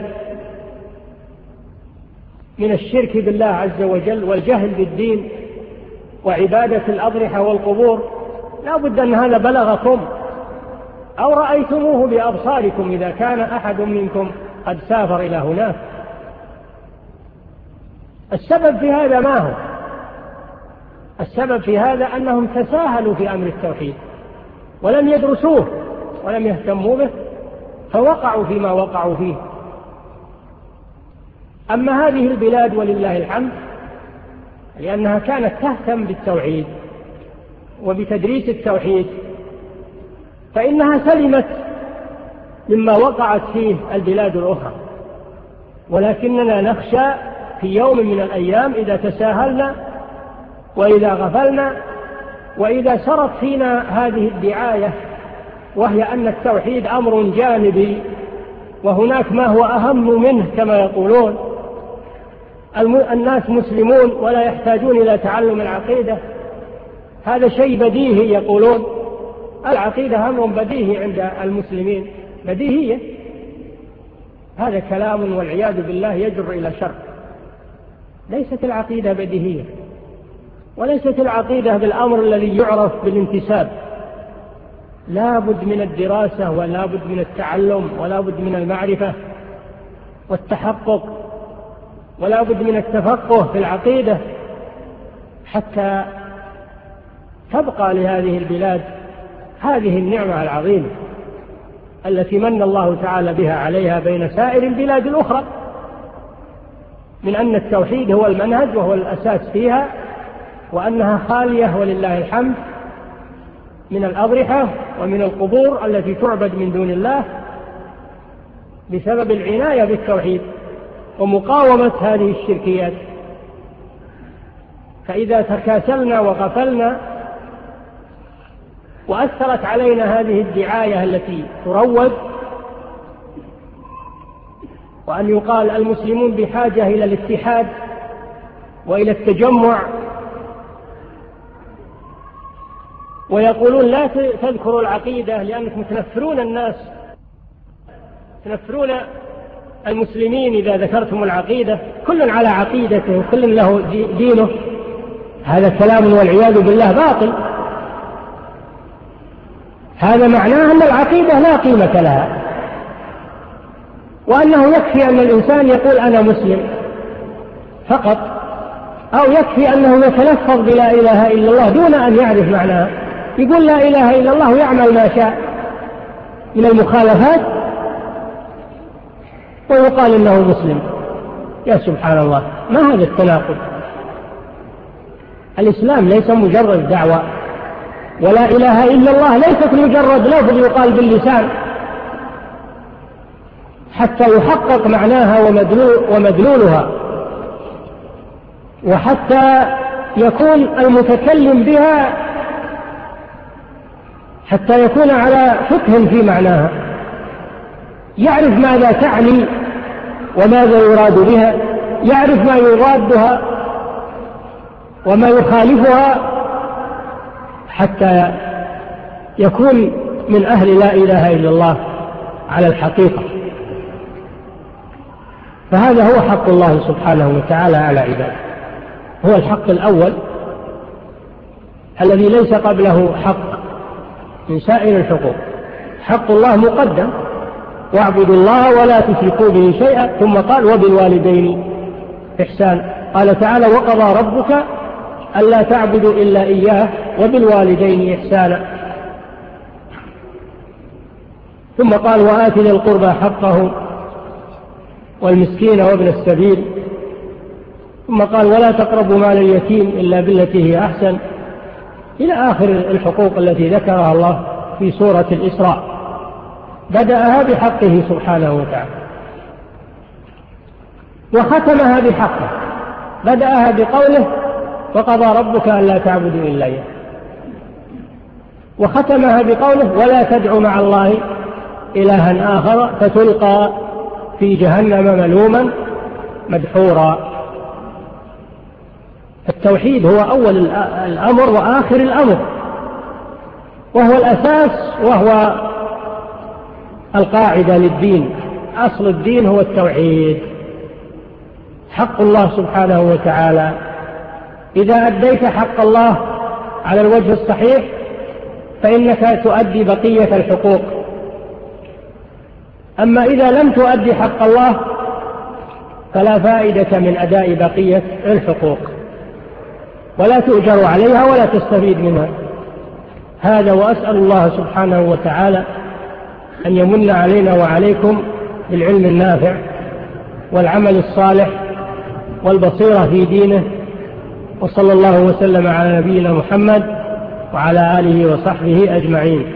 من الشرك بالله عز وجل والجهل بالدين وعبادة الأضرحة والقبور. لا بد أن هذا بلغكم أو رأيتموه بأبصاركم إذا كان أحد منكم قد سافر إلى هناك. السبب في هذا ما هو؟ السبب في هذا أنهم تساهلوا في أمر التوحيد ولم يدرسوه ولم يهتموا به، فوقعوا فيما وقعوا فيه. أما هذه البلاد ولله الحمد لأنها كانت تهتم بالتوحيد وبتدريس التوحيد، فإنها سلمت مما وقعت فيه البلاد الأخرى. ولكننا نخشى في يوم من الأيام إذا تساهلنا وإذا غفلنا وإذا سرت فينا هذه الدعاية، وهي أن التوحيد أمر جانبي وهناك ما هو أهم منه كما يقولون، الناس مسلمون ولا يحتاجون إلى تعلم العقيدة، هذا شيء بديهي. يقولون العقيدة أمر بديهي عند المسلمين، بديهية. هذا كلام والعياذ بالله يجر إلى شر. ليست العقيدة بديهية، وليست العقيدة بالأمر الذي يعرف بالانتساب. لا بد من الدراسة ولا بد من التعلم ولا بد من المعرفة والتحقق ولا بد من التفقه في العقيدة حتى تبقى لهذه البلاد هذه النعمة العظيمة التي من الله تعالى بها عليها بين سائر البلاد الأخرى، من أن التوحيد هو المنهج وهو الأساس فيها، وأنها خالية ولله الحمد من الأضرحة ومن القبور التي تعبد من دون الله بسبب العناية بالتوحيد ومقاومة هذه الشركيات. فإذا تكاسلنا وغفلنا وأثرت علينا هذه الدعاية التي تروج، وأن يقال المسلمون بحاجة إلى الاتحاد وإلى التجمع، ويقولون لا تذكروا العقيدة لأنكم تنفرون الناس، تنفرون المسلمين إذا ذكرتم العقيدة، كل على عقيدته وكل له دينه. هذا كلام والعياذ بالله باطل. هذا معناه أن العقيدة لا قيمة لها، وأنه يكفي أن الإنسان يقول أنا مسلم فقط، أو يكفي أنه يتلفظ بلا إله إلا الله دون أن يعرف معناها، يقول لا إله إلا الله ويعمل ما شاء من المخالفات ويقال إنه مسلم. يا سبحان الله، ما هذا التناقض؟ الإسلام ليس مجرد دعوة، ولا إله إلا الله ليست مجرد لفظ يقال باللسان، حتى يحقق معناها ومدلولها، وحتى يكون المتكلم بها حتى يكون على فقه في معناها، يعرف ماذا تعني وماذا يراد بها، يعرف ما يرادها وما يخالفها، حتى يكون من أهل لا إله إلا الله على الحقيقة. فهذا هو حق الله سبحانه وتعالى على عباده، هو الحق الأول الذي ليس قبله حق من سائر الحقوق. حق الله مقدم، واعبدوا الله ولا تشركوا به شيئا، ثم قال وبالوالدين إحسانا. قال تعالى وقضى ربك ألا تعبدوا إلا إياه وبالوالدين إحسانا. ثم قال وآت ذي القربى حقه والمسكين وابن السبيل. ثم قال ولا تقربوا مال اليتيم إلا بالتي هي أحسن، إلى آخر الحقوق التي ذكرها الله في سورة الإسراء. بدأها بحقه سبحانه وتعالى وختمها بحقه، بدأها بقوله وقضى ربك ألا تعبدوا إلا إياه، وختمها بقوله ولا تدع مع الله إلها آخر فتلقى في جهنم ملوما مدحورا. التوحيد هو أول الأمر وآخر الأمر، وهو الأساس وهو القاعدة للدين. أصل الدين هو التوحيد، حق الله سبحانه وتعالى. إذا أديت حق الله على الوجه الصحيح فإنك تؤدي بقية الحقوق. أما إذا لم تؤدي حق الله فلا فائدة من أداء بقية الحقوق، ولا تؤجر عليها ولا تستفيد منها. هذا وأسأل الله سبحانه وتعالى أن يمن علينا وعليكم بالعلم النافع والعمل الصالح والبصيرة في دينه، وصلى الله وسلم على نبينا محمد وعلى آله وصحبه أجمعين.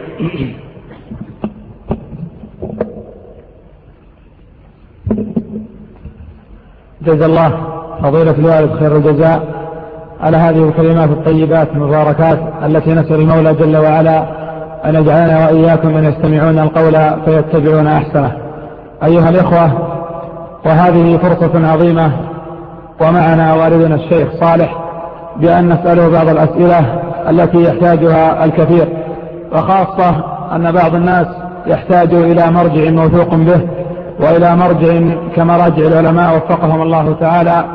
جزا الله فضيلة الوالد خير الجزاء على هذه الكلمات الطيبات المباركات التي نسأل المولى جل وعلا أن يجعلنا وإياكم من يستمعون القول فيتبعون أحسنه. أيها الإخوة، وهذه فرصة عظيمة ومعنا والدنا الشيخ صالح بأن نسأله بعض الأسئلة التي يحتاجها الكثير، وخاصة أن بعض الناس يحتاج إلى مرجع موثوق به وإلى مرجع كمراجع العلماء وفقهم الله تعالى.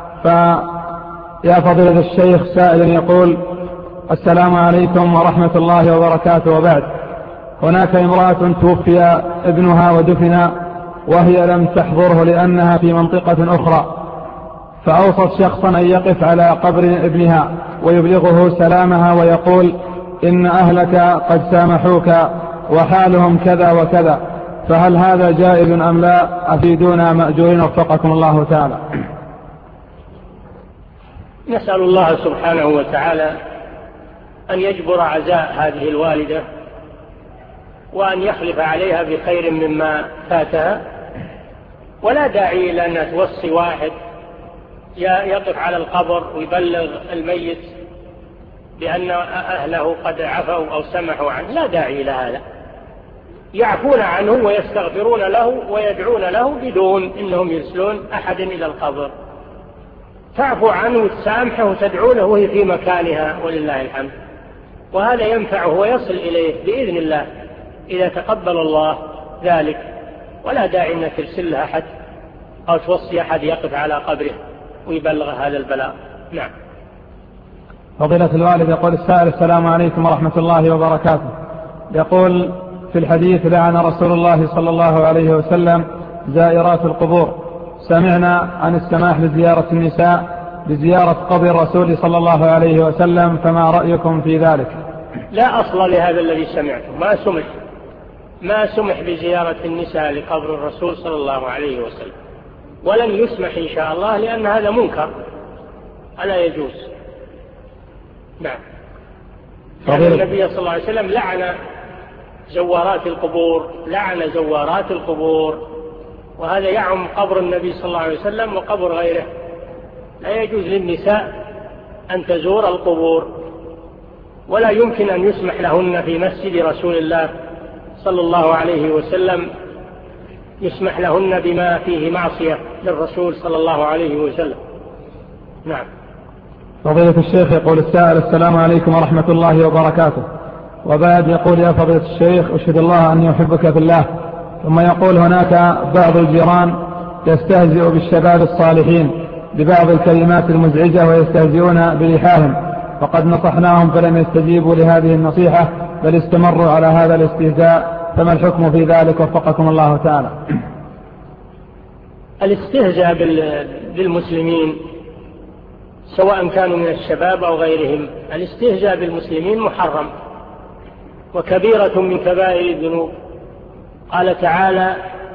فيا فضيلة الشيخ سائل يقول السلام عليكم ورحمة الله وبركاته، وبعد، هناك امرأة توفي ابنها ودفن وهي لم تحضره لأنها في منطقة أخرى، فأوصت شخصا أن يقف على قبر ابنها ويبلغه سلامها ويقول إن أهلك قد سامحوك وحالهم كذا وكذا، فهل هذا جائز أم لا؟ أفيدونا مأجورين وفقكم الله تعالى. نسأل الله سبحانه وتعالى أن يجبر عزاء هذه الوالدة وأن يخلف عليها بخير مما فاتها، ولا داعي إلى أن توصي واحد يقف على القبر ويبلغ الميت بأن أهله قد عفوا أو سمحوا عنه، لا داعي إلى هذا. يعفون عنه ويستغفرون له ويدعون له بدون إنهم يرسلون أحد إلى القبر. تعفو عنه وتسامحه وتدعونه وهي في مكانها ولله الحمد، وهذا ينفعه ويصل إليه بإذن الله إذا تقبل الله ذلك، ولا داعي أن ترسل لها أحد أو توصي أحد يقف على قبره ويبلغ هذا البلاء. نعم. فضيلة الوالد يقول السائل السلام عليكم ورحمة الله وبركاته، يقول في الحديث لعن رسول الله صلى الله عليه وسلم زائرات القبور، سمعنا عن السماح بزيارة النساء بزيارة قبر الرسول صلى الله عليه وسلم، فما رأيكم في ذلك؟ لا أصل لهذا الذي سمعته، ما سمح بزيارة النساء لقبر الرسول صلى الله عليه وسلم، ولن يسمح إن شاء الله، لأن هذا منكر ألا يجوز. نعم. لأن النبي صلى الله عليه وسلم لعن زوارات القبور، وهذا يعم قبر النبي صلى الله عليه وسلم وقبر غيره. لا يجوز للنساء أن تزور القبور، ولا يمكن أن يسمح لهن في مسجد رسول الله صلى الله عليه وسلم يسمح لهن بما فيه معصية للرسول صلى الله عليه وسلم. نعم. فضيلة الشيخ يقول السائل السلام عليكم ورحمة الله وبركاته، وبعد يقول يا فضيلة الشيخ أشهد الله أني أحبك في الله، ثم يقول هناك بعض الجيران يستهزئ بالشباب الصالحين ببعض الكلمات المزعجة ويستهزئون بلحاهم، وقد نصحناهم فلم يستجيبوا لهذه النصيحة بل استمروا على هذا الاستهزاء، فما الحكم في ذلك وفقكم الله تعالى؟ الاستهزاء بالمسلمين سواء كانوا من الشباب أو غيرهم، الاستهزاء بالمسلمين محرم وكبيرة من كبائر الذنوب. قال تعالى: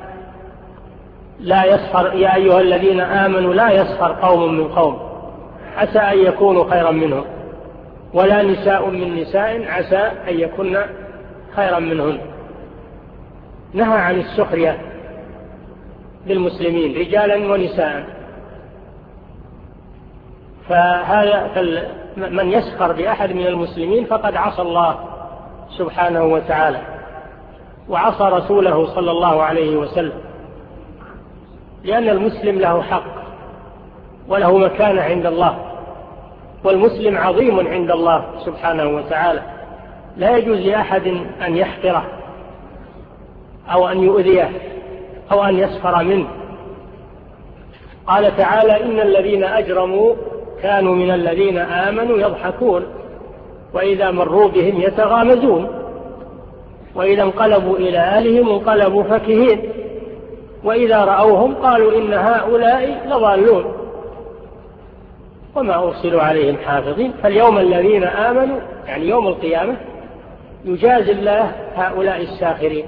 لا يسخر يا أيها الذين آمنوا لا يسخر قوم من قوم عسى أن يكونوا خيرا منهم ولا نساء من نساء عسى أن يكون خيرا منهن. نهى عن السخرية بالمسلمين رجالا ونساء. فهذا من يسخر بأحد من المسلمين فقد عصى الله سبحانه وتعالى وعصى رسوله صلى الله عليه وسلم، لأن المسلم له حق وله مكانة عند الله، والمسلم عظيم عند الله سبحانه وتعالى، لا يجوز لأحد أن يحقره أو أن يؤذيه أو أن يسخر منه. قال تعالى: إن الذين أجرموا كانوا من الذين آمنوا يضحكون وإذا مروا بهم يتغامزون وإذا انقلبوا إلى أهلهم انقلبوا فكهين وإذا رأوهم قالوا إن هؤلاء لضالون وما أرسلوا عليهم حافظين. فاليوم الذين آمنوا يعني يوم القيامة يجازي الله هؤلاء الساخرين.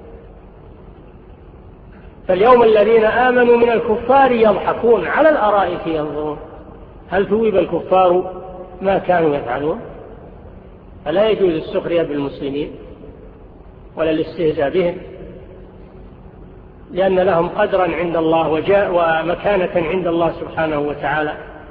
فاليوم الذين آمنوا من الكفار يضحكون على الأرائك ينظرون هل ثوب الكفار ما كانوا يفعلون. فلا يجوز السخرية بالمسلمين ولا الاستهزاء بهم، لأن لهم قدرا عند الله ومكانة عند الله سبحانه وتعالى.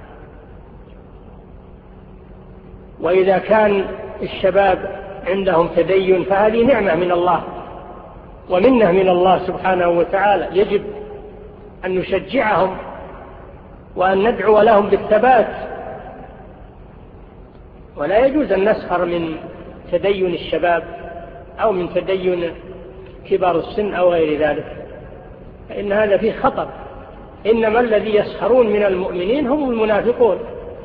وإذا كان الشباب عندهم تدين فهذه نعمة من الله ومنه من الله سبحانه وتعالى، يجب أن نشجعهم وأن ندعو لهم بالثبات، ولا يجوز أن نسخر من تدين الشباب أو من تدين كبار السن أو غير ذلك، فإن هذا فيه خطر. إنما الذي يسخرون من المؤمنين هم المنافقون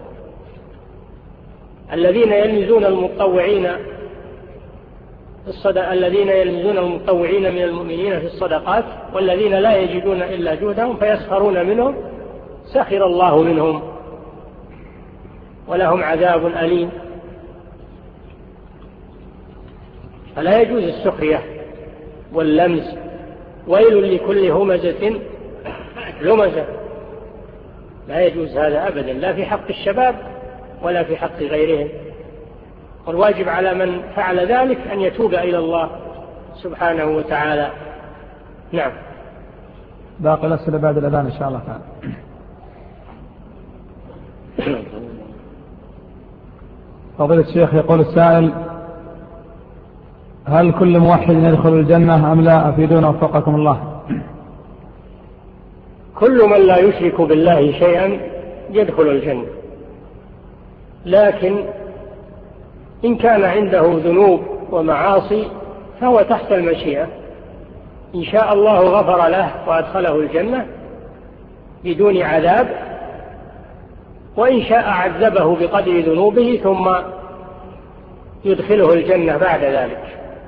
الذين يلمزون المتطوعين من المؤمنين في الصدقات والذين لا يجدون إلا جهدهم فيسخرون منهم سخر الله منهم ولهم عذاب أليم. فلا يجوز السخرية واللمز. ويل لكل همزة لمزة، لا يجوز هذا أبدا، لا في حق الشباب ولا في حق غيرهم. والواجب على من فعل ذلك أن يتوب إلى الله سبحانه وتعالى. نعم. باقي الأسئلة بعد الأذان إن شاء الله تعالى. فضيلة الشيخ، يقول السائل: هل كل موحد يدخل الجنة أم لا؟ أفيدونا وفقكم الله. كل من لا يشرك بالله شيئا يدخل الجنة، لكن إن كان عنده ذنوب ومعاصي فهو تحت المشيئة، إن شاء الله غفر له وأدخله الجنة بدون عذاب، وإن شاء عذبه بقدر ذنوبه ثم يدخله الجنة بعد ذلك،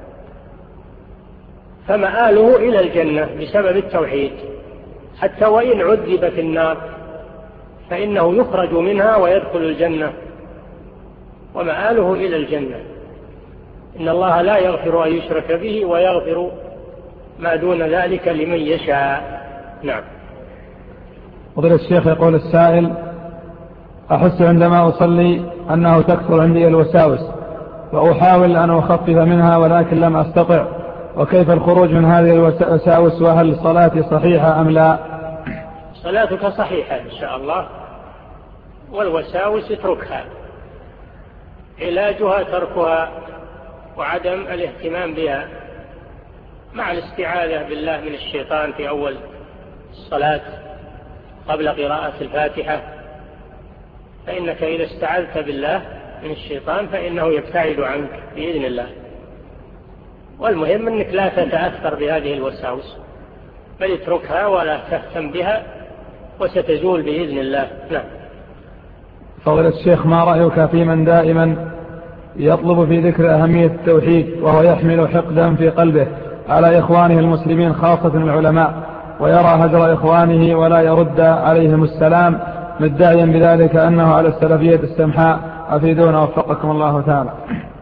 فمآله إلى الجنة بسبب التوحيد. حتى وإن عذب في النار فإنه يخرج منها ويدخل الجنة ومآله إلى الجنة. إن الله لا يغفر أن يشرك به ويغفر ما دون ذلك لمن يشاء. نعم. فضيلة الشيخ، يقول السائل: أحس عندما أصلي أنه تكثر عندي الوساوس وأحاول أن أخفف منها ولكن لم أستطع، وكيف الخروج من هذه الوساوس؟ وهل صلاتي صحيحة أم لا؟ صلاتك صحيحة إن شاء الله، والوساوس اتركها، علاجها تركها وعدم الاهتمام بها مع الاستعاذة بالله من الشيطان في أول الصلاة قبل قراءة الفاتحة، فإنك إذا استعذت بالله من الشيطان فإنه يبتعد عنك بإذن الله. والمهم أنك لا تتأثر بهذه الوساوس، بل اتركها ولا تهتم بها وستزول بإذن الله. نعم. فضيلة الشيخ، ما رأيك في من دائما يطلب في ذكر أهمية التوحيد وهو يحمل حقدا في قلبه على إخوانه المسلمين خاصة العلماء، ويرى هجر إخوانه ولا يرد عليهم السلام مدعيا بذلك أنه على السلفية السمحاء؟ أفيدونا وفقكم الله تعالى.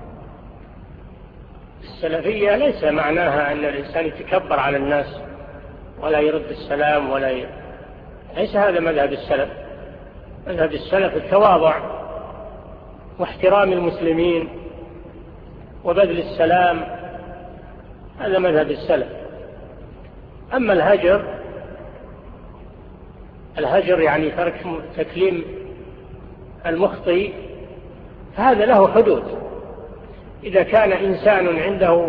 السلفية ليس معناها أن الإنسان يتكبر على الناس ولا يرد السلام ليس هذا مذهب السلف. مذهب السلف التواضع واحترام المسلمين وبذل السلام، هذا مذهب السلف. أما الهجر يعني ترك تكليم المخطئ، فهذا له حدود. إذا كان إنسان عنده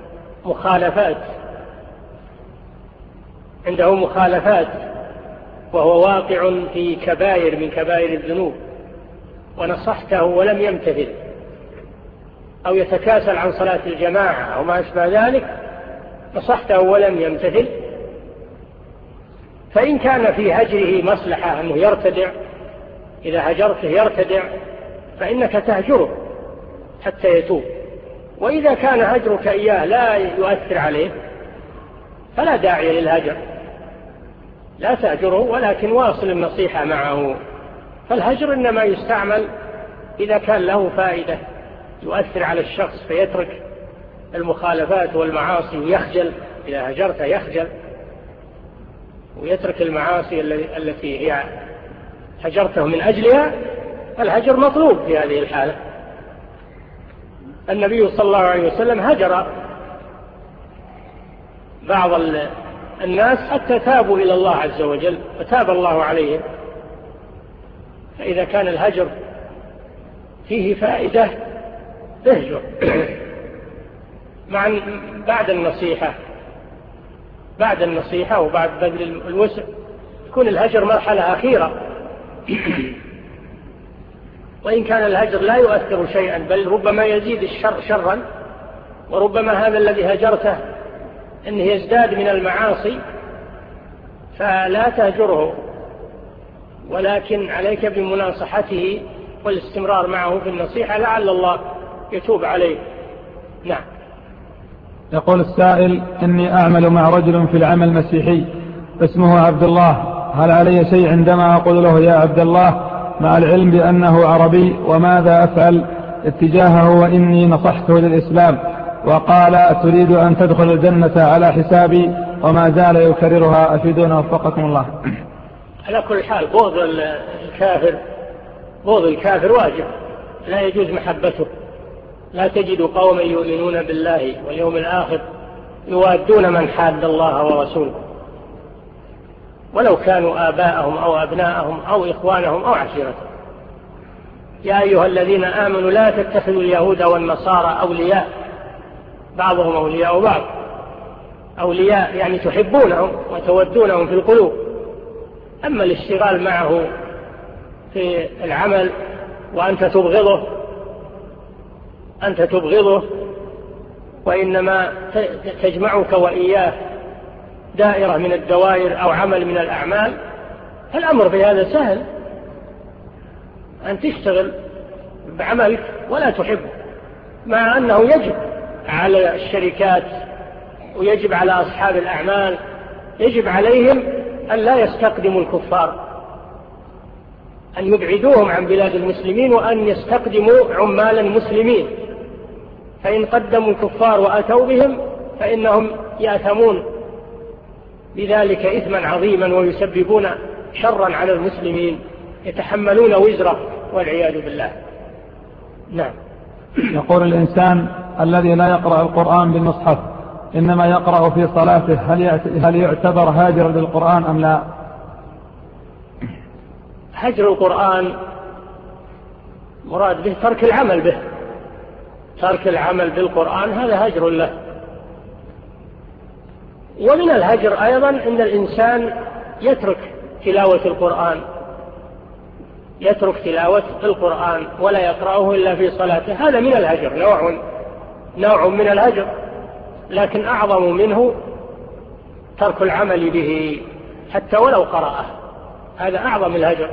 مخالفات وهو واقع في كبائر من كبائر الذنوب ونصحته ولم يمتثل، أو يتكاسل عن صلاة الجماعة أو ما أشبه ذلك، نصحته ولم يمتثل، فإن كان في هجره مصلحة أنه يرتدع، إذا هجرته يرتدع فإنك تهجره حتى يتوب. وإذا كان هجرك إياه لا يؤثر عليه فلا داعي للهجر، لا تهجره ولكن واصل النصيحة معه. فالهجر إنما يستعمل إذا كان له فائدة يؤثر على الشخص فيترك المخالفات والمعاصي ويخجل. إذا هجرته يخجل ويترك المعاصي التي هي هجرته من أجلها، الهجر مطلوب في هذه الحالة. النبي صلى الله عليه وسلم هجر بعض الناس حتى تابوا إلى الله عز وجل فتاب الله عليهم. فإذا كان الهجر فيه فائدة اهجر بعد النصيحة وبعد بذل الوسع يكون الهجر مرحلة أخيرة. وإن كان الهجر لا يؤثر شيئا بل ربما يزيد الشر شرا، وربما هذا الذي هجرته أنه يزداد من المعاصي، فلا تهجره، ولكن عليك بمناصحته والاستمرار معه في النصيحة لعل الله يتوب عليه. نعم. يقول السائل: إني أعمل مع رجل في العمل مسيحي اسمه عبد الله، هل علي شيء عندما أقول له يا عبد الله مع العلم بأنه عربي؟ وماذا أفعل اتجاهه وإني نصحته للإسلام وقال تريد أن تدخل الجنة على حسابي وما زال يكررها؟ أفيدونا وفقكم الله. على كل حال بغض الكافر واجب، لا يجوز محبته. لا تجد قوما يؤمنون بالله واليوم الآخر يوادون من حاد الله ورسوله ولو كانوا آباءهم أو أبناءهم أو إخوانهم أو عشيرتهم. يا أيها الذين آمنوا لا تتخذوا اليهود والنصارى أولياء بعضهم أولياء بعض. أولياء يعني تحبونهم وتودونهم في القلوب. أما الاشتغال معه في العمل وأنت تبغضه وإنما تجمعك وإياه دائرة من الدوائر أو عمل من الأعمال، الأمر في هذا سهل، أن تشتغل بعملك ولا تحبه، مع أنه يجب على الشركات ويجب على أصحاب الأعمال، يجب عليهم أن لا يستقدموا الكفار، أن يبعدوهم عن بلاد المسلمين وأن يستقدموا عمالا مسلمين. فإن قدموا الكفار وأتوا بهم فإنهم يأثمون بذلك إثما عظيما ويسببون شرا على المسلمين يتحملون وزره والعياذ بالله. نعم. يقول الإنسان الذي لا يقرأ القرآن بالمصحف إنما يقرأ في صلاته هل يعتبر هاجر للقرآن أم لا؟ هجر القرآن مراد به ترك العمل به، ترك العمل بالقرآن هذا هجر له. ومن الهجر أيضا أن الإنسان يترك تلاوة القرآن ولا يقرأه إلا في صلاته، هذا من الهجر، نوع من الهجر، لكن أعظم منه ترك العمل به حتى ولو قرأه، هذا أعظم الهجر.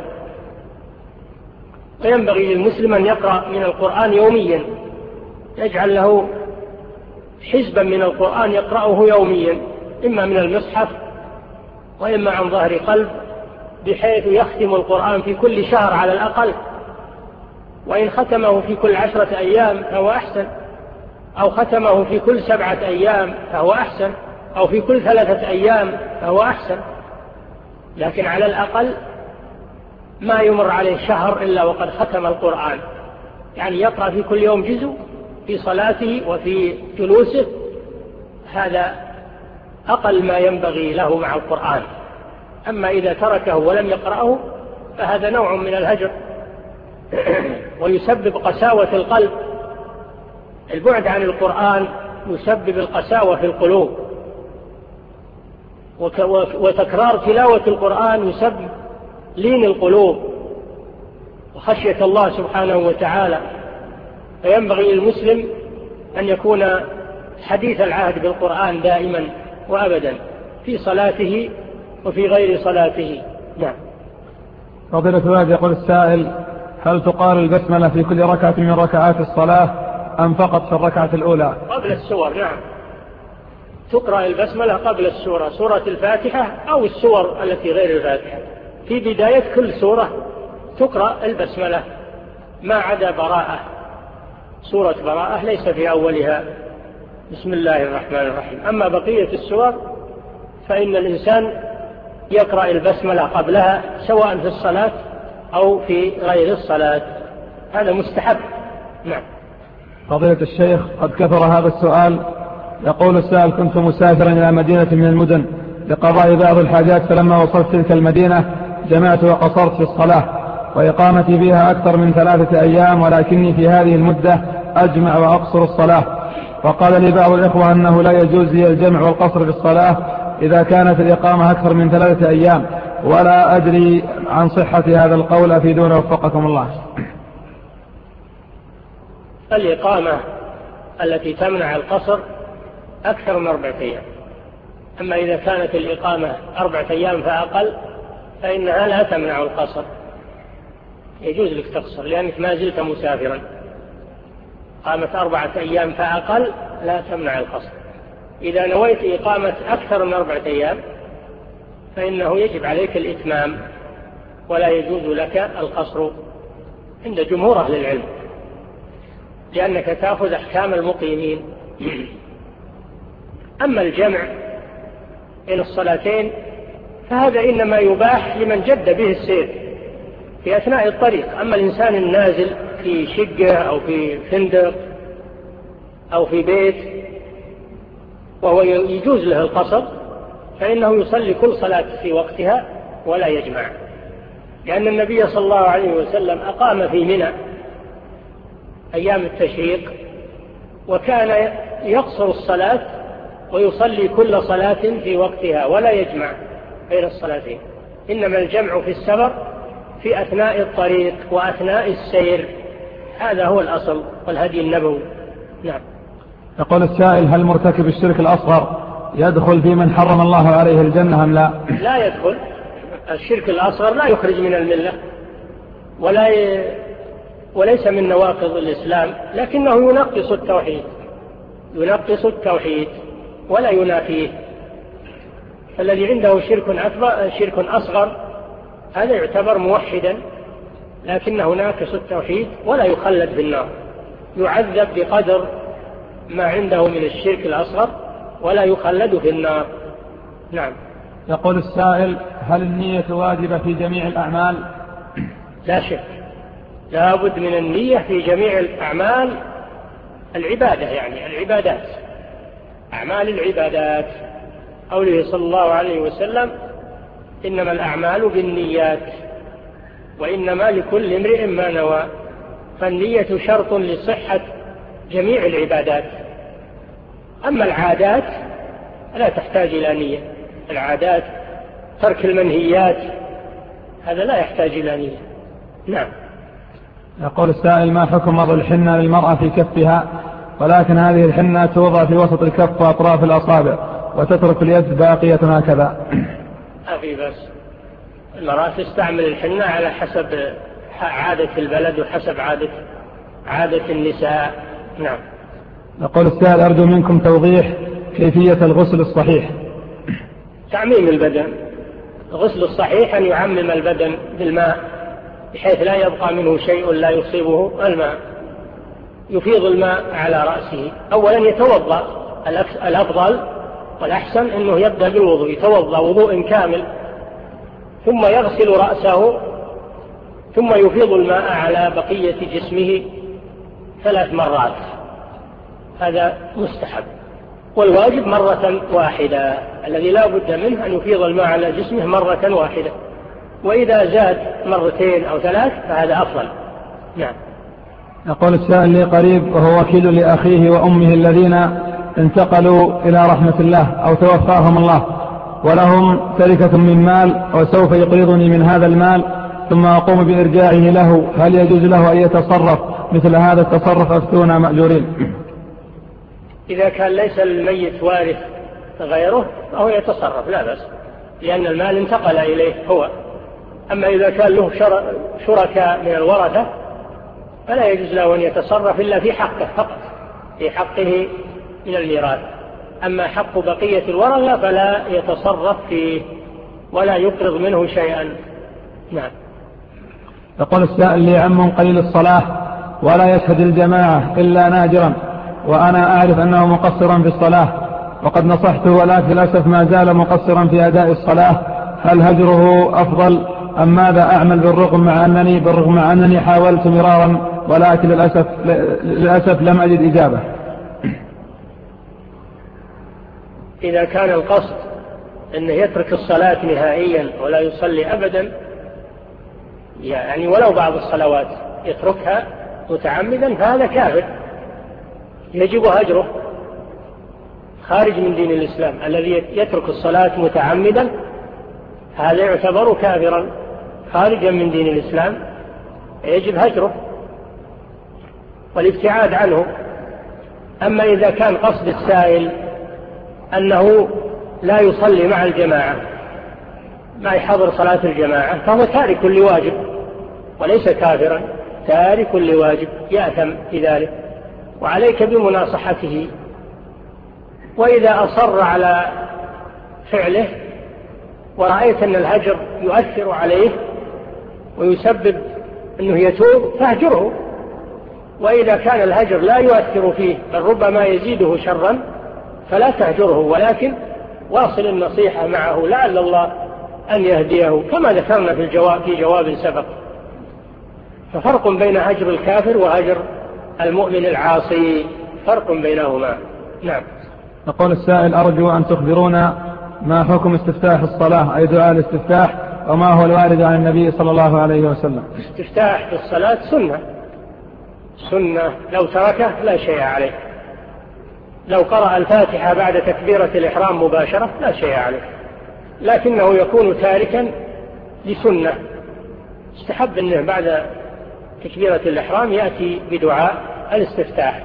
وينبغي للمسلم أن يقرأ من القرآن يوميا، يجعل له حزبا من القرآن يقرأه يوميا، إما من المصحف وإما عن ظهر قلب، بحيث يختم القرآن في كل شهر على الأقل، وإن ختمه في كل 10 أيام فهو أحسن، أو ختمه في كل 7 أيام فهو أحسن، أو في كل 3 أيام فهو أحسن، لكن على الأقل ما يمر عليه شهر إلا وقد ختم القرآن، يعني يقرأ في كل يوم جزء في صلاته وفي جلوسه، هذا أقل ما ينبغي له مع القرآن. أما إذا تركه ولم يقرأه فهذا نوع من الهجر ويسبب قساوة القلب. البعد عن القرآن يسبب القساوة في القلوب، وتكرار تلاوة القرآن يسبب لين القلوب وخشية الله سبحانه وتعالى. فينبغي للمسلم أن يكون حديث العهد بالقرآن دائما وأبدا في صلاته وفي غير صلاته. نعم. فضيلة الوالد يقول السائل: هل تقال البسملة في كل ركعة من ركعات الصلاة أم فقط في الركعة الأولى؟ قبل السور، نعم، تقرأ البسملة قبل السورة، سورة الفاتحة أو السور التي غير الفاتحة. في بداية كل سورة تقرأ البسملة ما عدا براءة، سورة براءة ليس في أولها بسم الله الرحمن الرحيم. أما بقية السور فإن الإنسان يقرأ البسملة قبلها سواء في الصلاة أو في غير الصلاة، هذا مستحب. نعم. فضيلة الشيخ، قد كثر هذا السؤال. يقول السائل: كنت مسافرا إلى مدينة من المدن لقضاء بعض الحاجات، فلما وصلت تلك المدينة جمعت وقصرت في الصلاة، وإقامتي بها أكثر من 3 أيام، ولكني في هذه المدة أجمع وأقصر الصلاة. وقال لي بعض الإخوة أنه لا يجوز لي الجمع والقصر في الصلاة إذا كانت الإقامة أكثر من 3 أيام، ولا أدري عن صحة هذا القول، أفيدونا وفقكم الله. الإقامة التي تمنع القصر أكثر من 4 أيام، أما إذا كانت الإقامة 4 أيام فأقل فإنها لا تمنع القصر، يجوز لك تقصر لأنك ما زلت مسافرا. قامت 4 أيام فأقل لا تمنع القصر. إذا نويت إقامة أكثر من 4 أيام فإنه يجب عليك الإتمام ولا يجوز لك القصر عند جمهور أهل العلم، لأنك تأخذ أحكام المقيمين. أما الجمع بين الصلاتين فهذا إنما يباح لمن جد به السير في أثناء الطريق. أما الإنسان النازل في شقة أو في فندق أو في بيت وهو يجوز له القصر فإنه يصلي كل صلاة في وقتها ولا يجمع، لأن النبي صلى الله عليه وسلم أقام في منى أيام التشريق وكان يقصر الصلاة ويصلي كل صلاة في وقتها ولا يجمع بين الصلاتين. إنما الجمع في السفر في أثناء الطريق وأثناء السير، هذا هو الأصل والهدي النبوي. نعم. يقول السائل: هل مرتكب الشرك الأصغر يدخل في من حرم الله عليه الجنة أم لا؟ لا يدخل. الشرك الأصغر لا يخرج من الملة وليس من نواقض الإسلام، لكنه ينقص التوحيد ولا ينافيه. الذي عنده شرك أصغر هذا يعتبر موحدا لكنه ناقص التوحيد ولا يخلد في النار، يعذب بقدر ما عنده من الشرك الأصغر ولا يخلد في النار. نعم. يقول السائل: هل النية واجبة في جميع الأعمال؟ لا شك، لا بد من النية في جميع الأعمال العبادة، يعني العبادات، أعمال العبادات. قوله صلى الله عليه وسلم: إنما الأعمال بالنيات وإنما لكل امرئ ما نوى. فالنية شرط لصحة جميع العبادات. أما العادات لا تحتاج إلى نية، العادات ترك المنهيات هذا لا يحتاج إلى نية. نعم. يقول السائل: ما حكم وضع الحنة للمرأة في كفها، ولكن هذه الحنة توضع في وسط الكف وأطراف الأصابع، وتترك اليد باقية هكذا. أبي بس المرأة تستعمل الحنة على حسب عادة البلد وحسب عادة النساء. نعم. يقول السائل أرجو منكم توضيح كيفية الغسل الصحيح. تعميم البدن. الغسل الصحيح أن يعمم البدن بالماء بحيث لا يبقى منه شيء لا يصيبه الماء. يفيض الماء على رأسه. أولا يتوضأ، الأفضل والأحسن أنه يبدأ بالوضوء، يتوضأ وضوء كامل ثم يغسل رأسه ثم يفيض الماء على بقية جسمه 3 مرات. هذا مستحب. والواجب مرة واحدة، الذي لا بد منه أن يفيض الماء على جسمه مرة واحدة، وإذا زاد 2 أو 3 فهذا أفضل. نعم. يقول السائل لي قريب وهو وكيل لأخيه وأمه الذين انتقلوا إلى رحمة الله أو توفاهم الله، ولهم تركة من مال وسوف يقرضني من هذا المال ثم أقوم بإرجاعه له، هل يجوز له أن يتصرف مثل هذا التصرف؟ أفتونا مأجورين. إذا كان ليس الميت وارث غيره فهو يتصرف لا بأس، لأن المال انتقل إليه هو. أما إذا كان له شركاء من الورثة فلا يجوز له أن يتصرف إلا في حقه فقط، في حقه من الميراث. أما حق بقية الورثة فلا يتصرف فيه ولا يقرض منه شيئا. نعم. يقول السائل لي عم قليل الصلاة ولا يشهد الجماعة إلا نادرا، وأنا أعرف أنه مقصرا في الصلاة وقد نصحته ولكن للأسف ما زال مقصرا في أداء الصلاة، هل هجره أفضل أم ماذا أعمل بالرغم مع أنني حاولت مرارا ولكن للأسف لم أجد إجابة؟ إذا كان القصد أنه يترك الصلاة نهائيا ولا يصلي أبدا، يعني ولو بعض الصلوات يتركها متعمدا فهذا كافر يجب هجره، خارج من دين الإسلام. الذي يترك الصلاة متعمدا هذا يعتبر كافرا خارجا من دين الإسلام، يجب هجره والابتعاد عنه. أما إذا كان قصد السائل أنه لا يصلي مع الجماعة، ما يحضر صلاة الجماعة، فهو تارك لواجب وليس كافرا، تارك لواجب يأثم في ذلك، وعليك بمناصحته. وإذا أصر على فعله ورأيت أن الهجر يؤثر عليه ويسبب أنه يتوب فاهجره. وإذا كان الهجر لا يؤثر فيه بل ربما يزيده شرا فلا تهجره، ولكن واصل النصيحة معه لعل الله أن يهديه كما ذكرنا في جواب سبق. ففرق بين هجر الكافر وهجر المؤمن العاصي، فرق بينهما. نعم. يقول السائل أرجو أن تخبرونا ما حكم استفتاح الصلاة أي دعاء الاستفتاح، وما هو الوارد عن النبي صلى الله عليه وسلم؟ استفتاح في الصلاة سنة لو تركه لا شيء عليه. لو قرأ الفاتحة بعد تكبيرة الإحرام مباشرة لا شيء عليه، لكنه يكون تاركا لسنة. استحب أنه بعد تكبيرة الإحرام يأتي بدعاء الاستفتاح.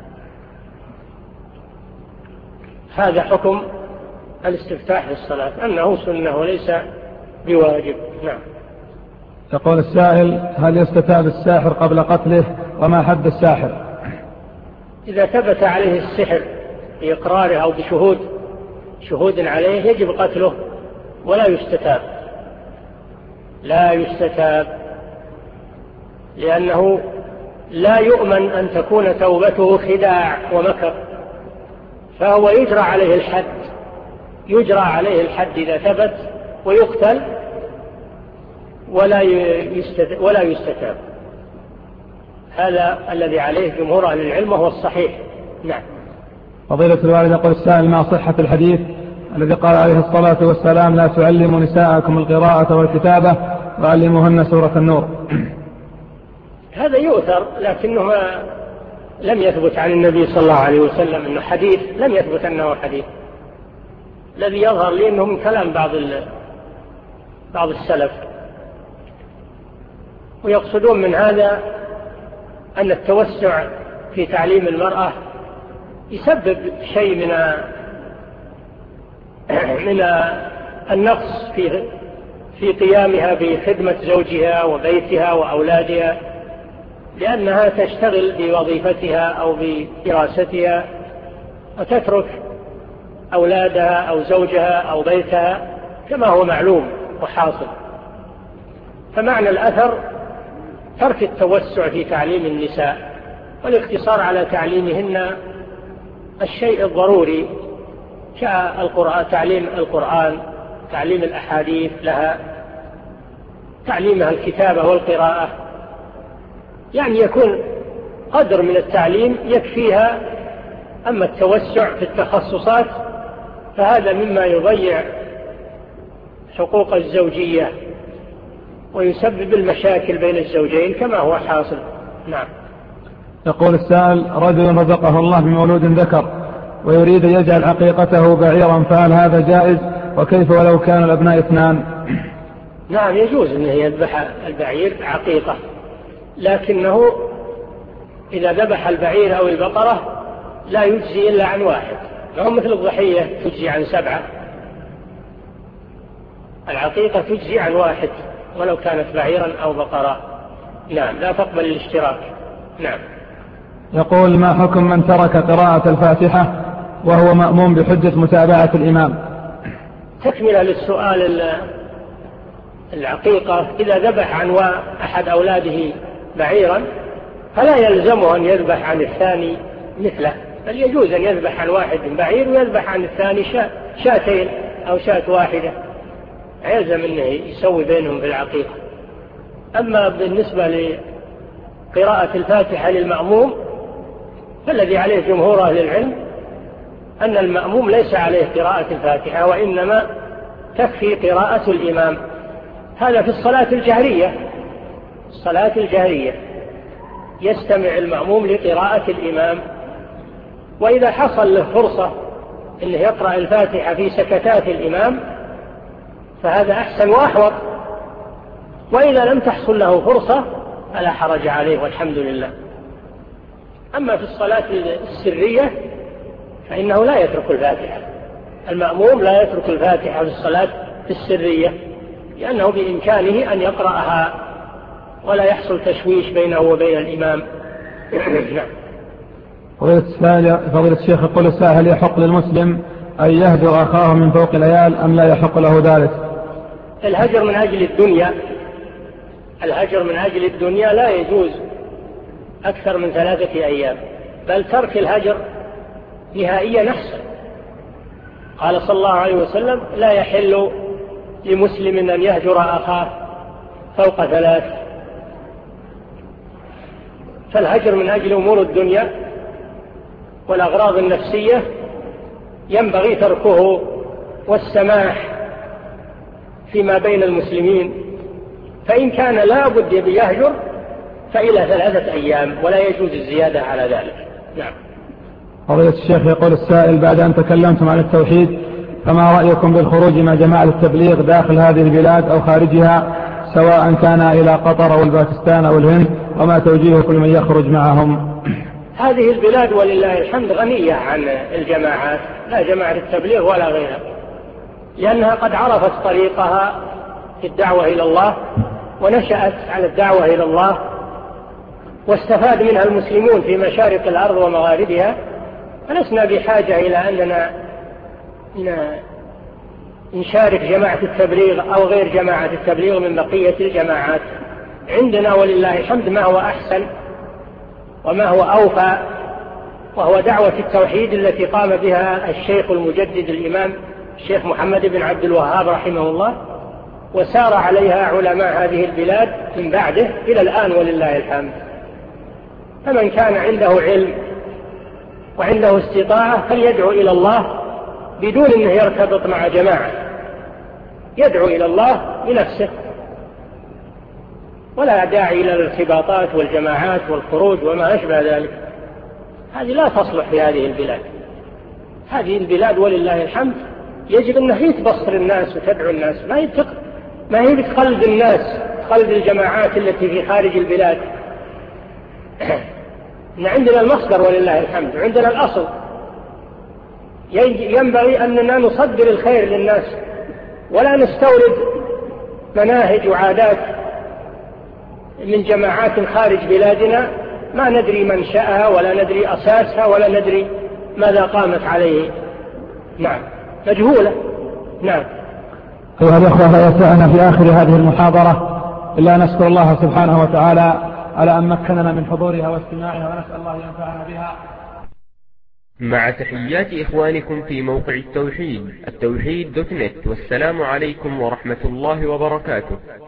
هذا حكم الاستفتاح في الصلاة، أنه سنة وليس بواجب. نعم. يقول السائل هل يستتاب الساحر قبل قتله، وما حد الساحر؟ إذا ثبت عليه السحر بإقراره أو بشهود عليه يجب قتله ولا يستتاب، لا يستتاب، لأنه لا يؤمن أن تكون توبته خداع ومكر، فهو يجرى عليه الحد إذا ثبت ويقتل ولا يستتاب. هذا الذي عليه جمهور أهل العلم وهو الصحيح. نعم. فضيلة الوالد يقول السائل ما صحة الحديث الذي قال عليه الصلاة والسلام لا تعلموا نساءكم القراءة والكتابة وعلموهن سورة النور؟ هذا يؤثر لكنه لم يثبت عن النبي صلى الله عليه وسلم أنه حديث، لم يثبت أنه حديث. الذي يظهر لي أنه من كلام بعض السلف، ويقصدون من هذا أن التوسع في تعليم المرأة يسبب شيء من النقص في قيامها بخدمة زوجها وبيتها وأولادها، لأنها تشتغل بوظيفتها أو بدراستها وتترك أولادها أو زوجها أو بيتها كما هو معلوم وحاصل. فمعنى الأثر ترك التوسع في تعليم النساء والاقتصار على تعليمهن الشيء الضروري، تعليم القرآن، تعليم الأحاديث لها، تعليمها الكتابة والقراءة، يعني يكون قدر من التعليم يكفيها. أما التوسع في التخصصات فهذا مما يضيع حقوق الزوجية ويسبب المشاكل بين الزوجين كما هو حاصل. نعم. يقول السائل: رجل رزقه الله بمولود ذكر ويريد أن يجعل عقيقته بعيرا، فهل هذا جائز؟ وكيف ولو كان الأبناء 2؟ نعم، يجوز أنه يذبح البعير عقيقة، لكنه إذا ذبح البعير أو البقرة لا يجزي إلا عن واحد، لو مثل الضحية تجزي عن 7، العقيقة تجزي عن واحد ولو كانت بعيرا أو بقرة. نعم، لا تقبل الاشتراك. نعم. يقول: ما حكم من ترك قراءة الفاتحة وهو مأموم بحجة متابعة الإمام؟ تكملة للسؤال، العقيقة إذا ذبح عن أحد أولاده بعيرا فلا يلزمه أن يذبح عن الثاني مثله، بل يجوز أن يذبح عن واحد بعير ويذبح عن الثاني شاتين أو شاة واحدة، يلزم أنه يسوي بينهم بالعقيقة. أما بالنسبة لقراءة الفاتحة للمأموم فالذي عليه جمهور أهل العلم أن المأموم ليس عليه قراءة الفاتحة، وإنما تكفي قراءة الإمام. هذا في الصلاة الجهرية. الصلاة الجهرية يستمع المأموم لقراءة الإمام، وإذا حصل له فرصة أنه يقرأ الفاتحة في سكتات الإمام فهذا أحسن وأحوط، وإذا لم تحصل له فرصة فلا حرج عليه والحمد لله. أما في الصلاة السرية فإنه لا يترك الفاتحة، المأموم لا يترك الفاتحة في الصلاة السرية، لأنه بإمكانه أن يقرأها ولا يحصل تشويش بينه وبين الإمام. نعم. فضيلة الشيخ، يقول السائل: هل يحق للمسلم أن يهجر أخاه من فوق العيال أم لا يحق له ذلك؟ الهجر من أجل الدنيا، الهجر من أجل الدنيا لا يجوز أكثر من 3 أيام، بل ترك الهجر نهائيا أحسن. قال صلى الله عليه وسلم: لا يحل لمسلم أن يهجر أخاه فوق 3. فالهجر من أجل أمور الدنيا والأغراض النفسية ينبغي تركه والسماح فيما بين المسلمين، فإن كان لا بد يهجر فإلى 3 أيام ولا يجوز الزيادة على ذلك. نعم. فضيلة الشيخ، يقول السائل: بعد أن تكلمتم عن التوحيد فما رأيكم بالخروج مع جماعة التبليغ داخل هذه البلاد أو خارجها، سواء كان إلى قطر أو الباكستان أو الهند، وما توجيهكم من يخرج معهم؟ هذه البلاد ولله الحمد غنية عن الجماعات، لا جماعة التبليغ ولا غيرها، لأنها قد عرفت طريقها في الدعوة إلى الله ونشأت على الدعوة إلى الله، واستفاد منها المسلمون في مشارق الأرض ومغاربها، فلسنا بحاجة إلى أننا نشارك جماعة التبليغ أو غير جماعة التبليغ من بقية الجماعات. عندنا ولله الحمد ما هو أحسن وما هو أوفى، وهو دعوة التوحيد التي قام بها الشيخ المجدد الإمام الشيخ محمد بن عبد الوهاب رحمه الله، وسار عليها علماء هذه البلاد من بعده إلى الآن ولله الحمد. فمن كان عنده علم وعنده استطاعة فليدعو إلى الله بدون أنه يرتبط مع جماعة، يدعو إلى الله بنفسه، ولا داعي إلى الارتباطات والجماعات والخروج وما أشبه ذلك. هذه لا تصلح في هذه البلاد. هذه البلاد ولله الحمد يجب أن هي تبصر الناس وتدعو الناس، ما هي بتقلد الناس، تقلد الجماعات التي في خارج البلاد. إن عندنا المصدر ولله الحمد، عندنا الأصل. ينبغي أننا نصدر الخير للناس ولا نستورد مناهج وعادات من جماعات خارج بلادنا ما ندري منشأها ولا ندري أساسها ولا ندري ماذا قامت عليه. نعم، مجهولة. نعم. أيها الأخوة، لا يسعنا في آخر هذه المحاضرة إلا نشكر الله سبحانه وتعالى على أن مكننا من حضورها واستماعها، ونسأل الله أن ينفعنا بها. مع تحيات إخوانكم في موقع التوحيد التوحيد.net، والسلام عليكم ورحمة الله وبركاته.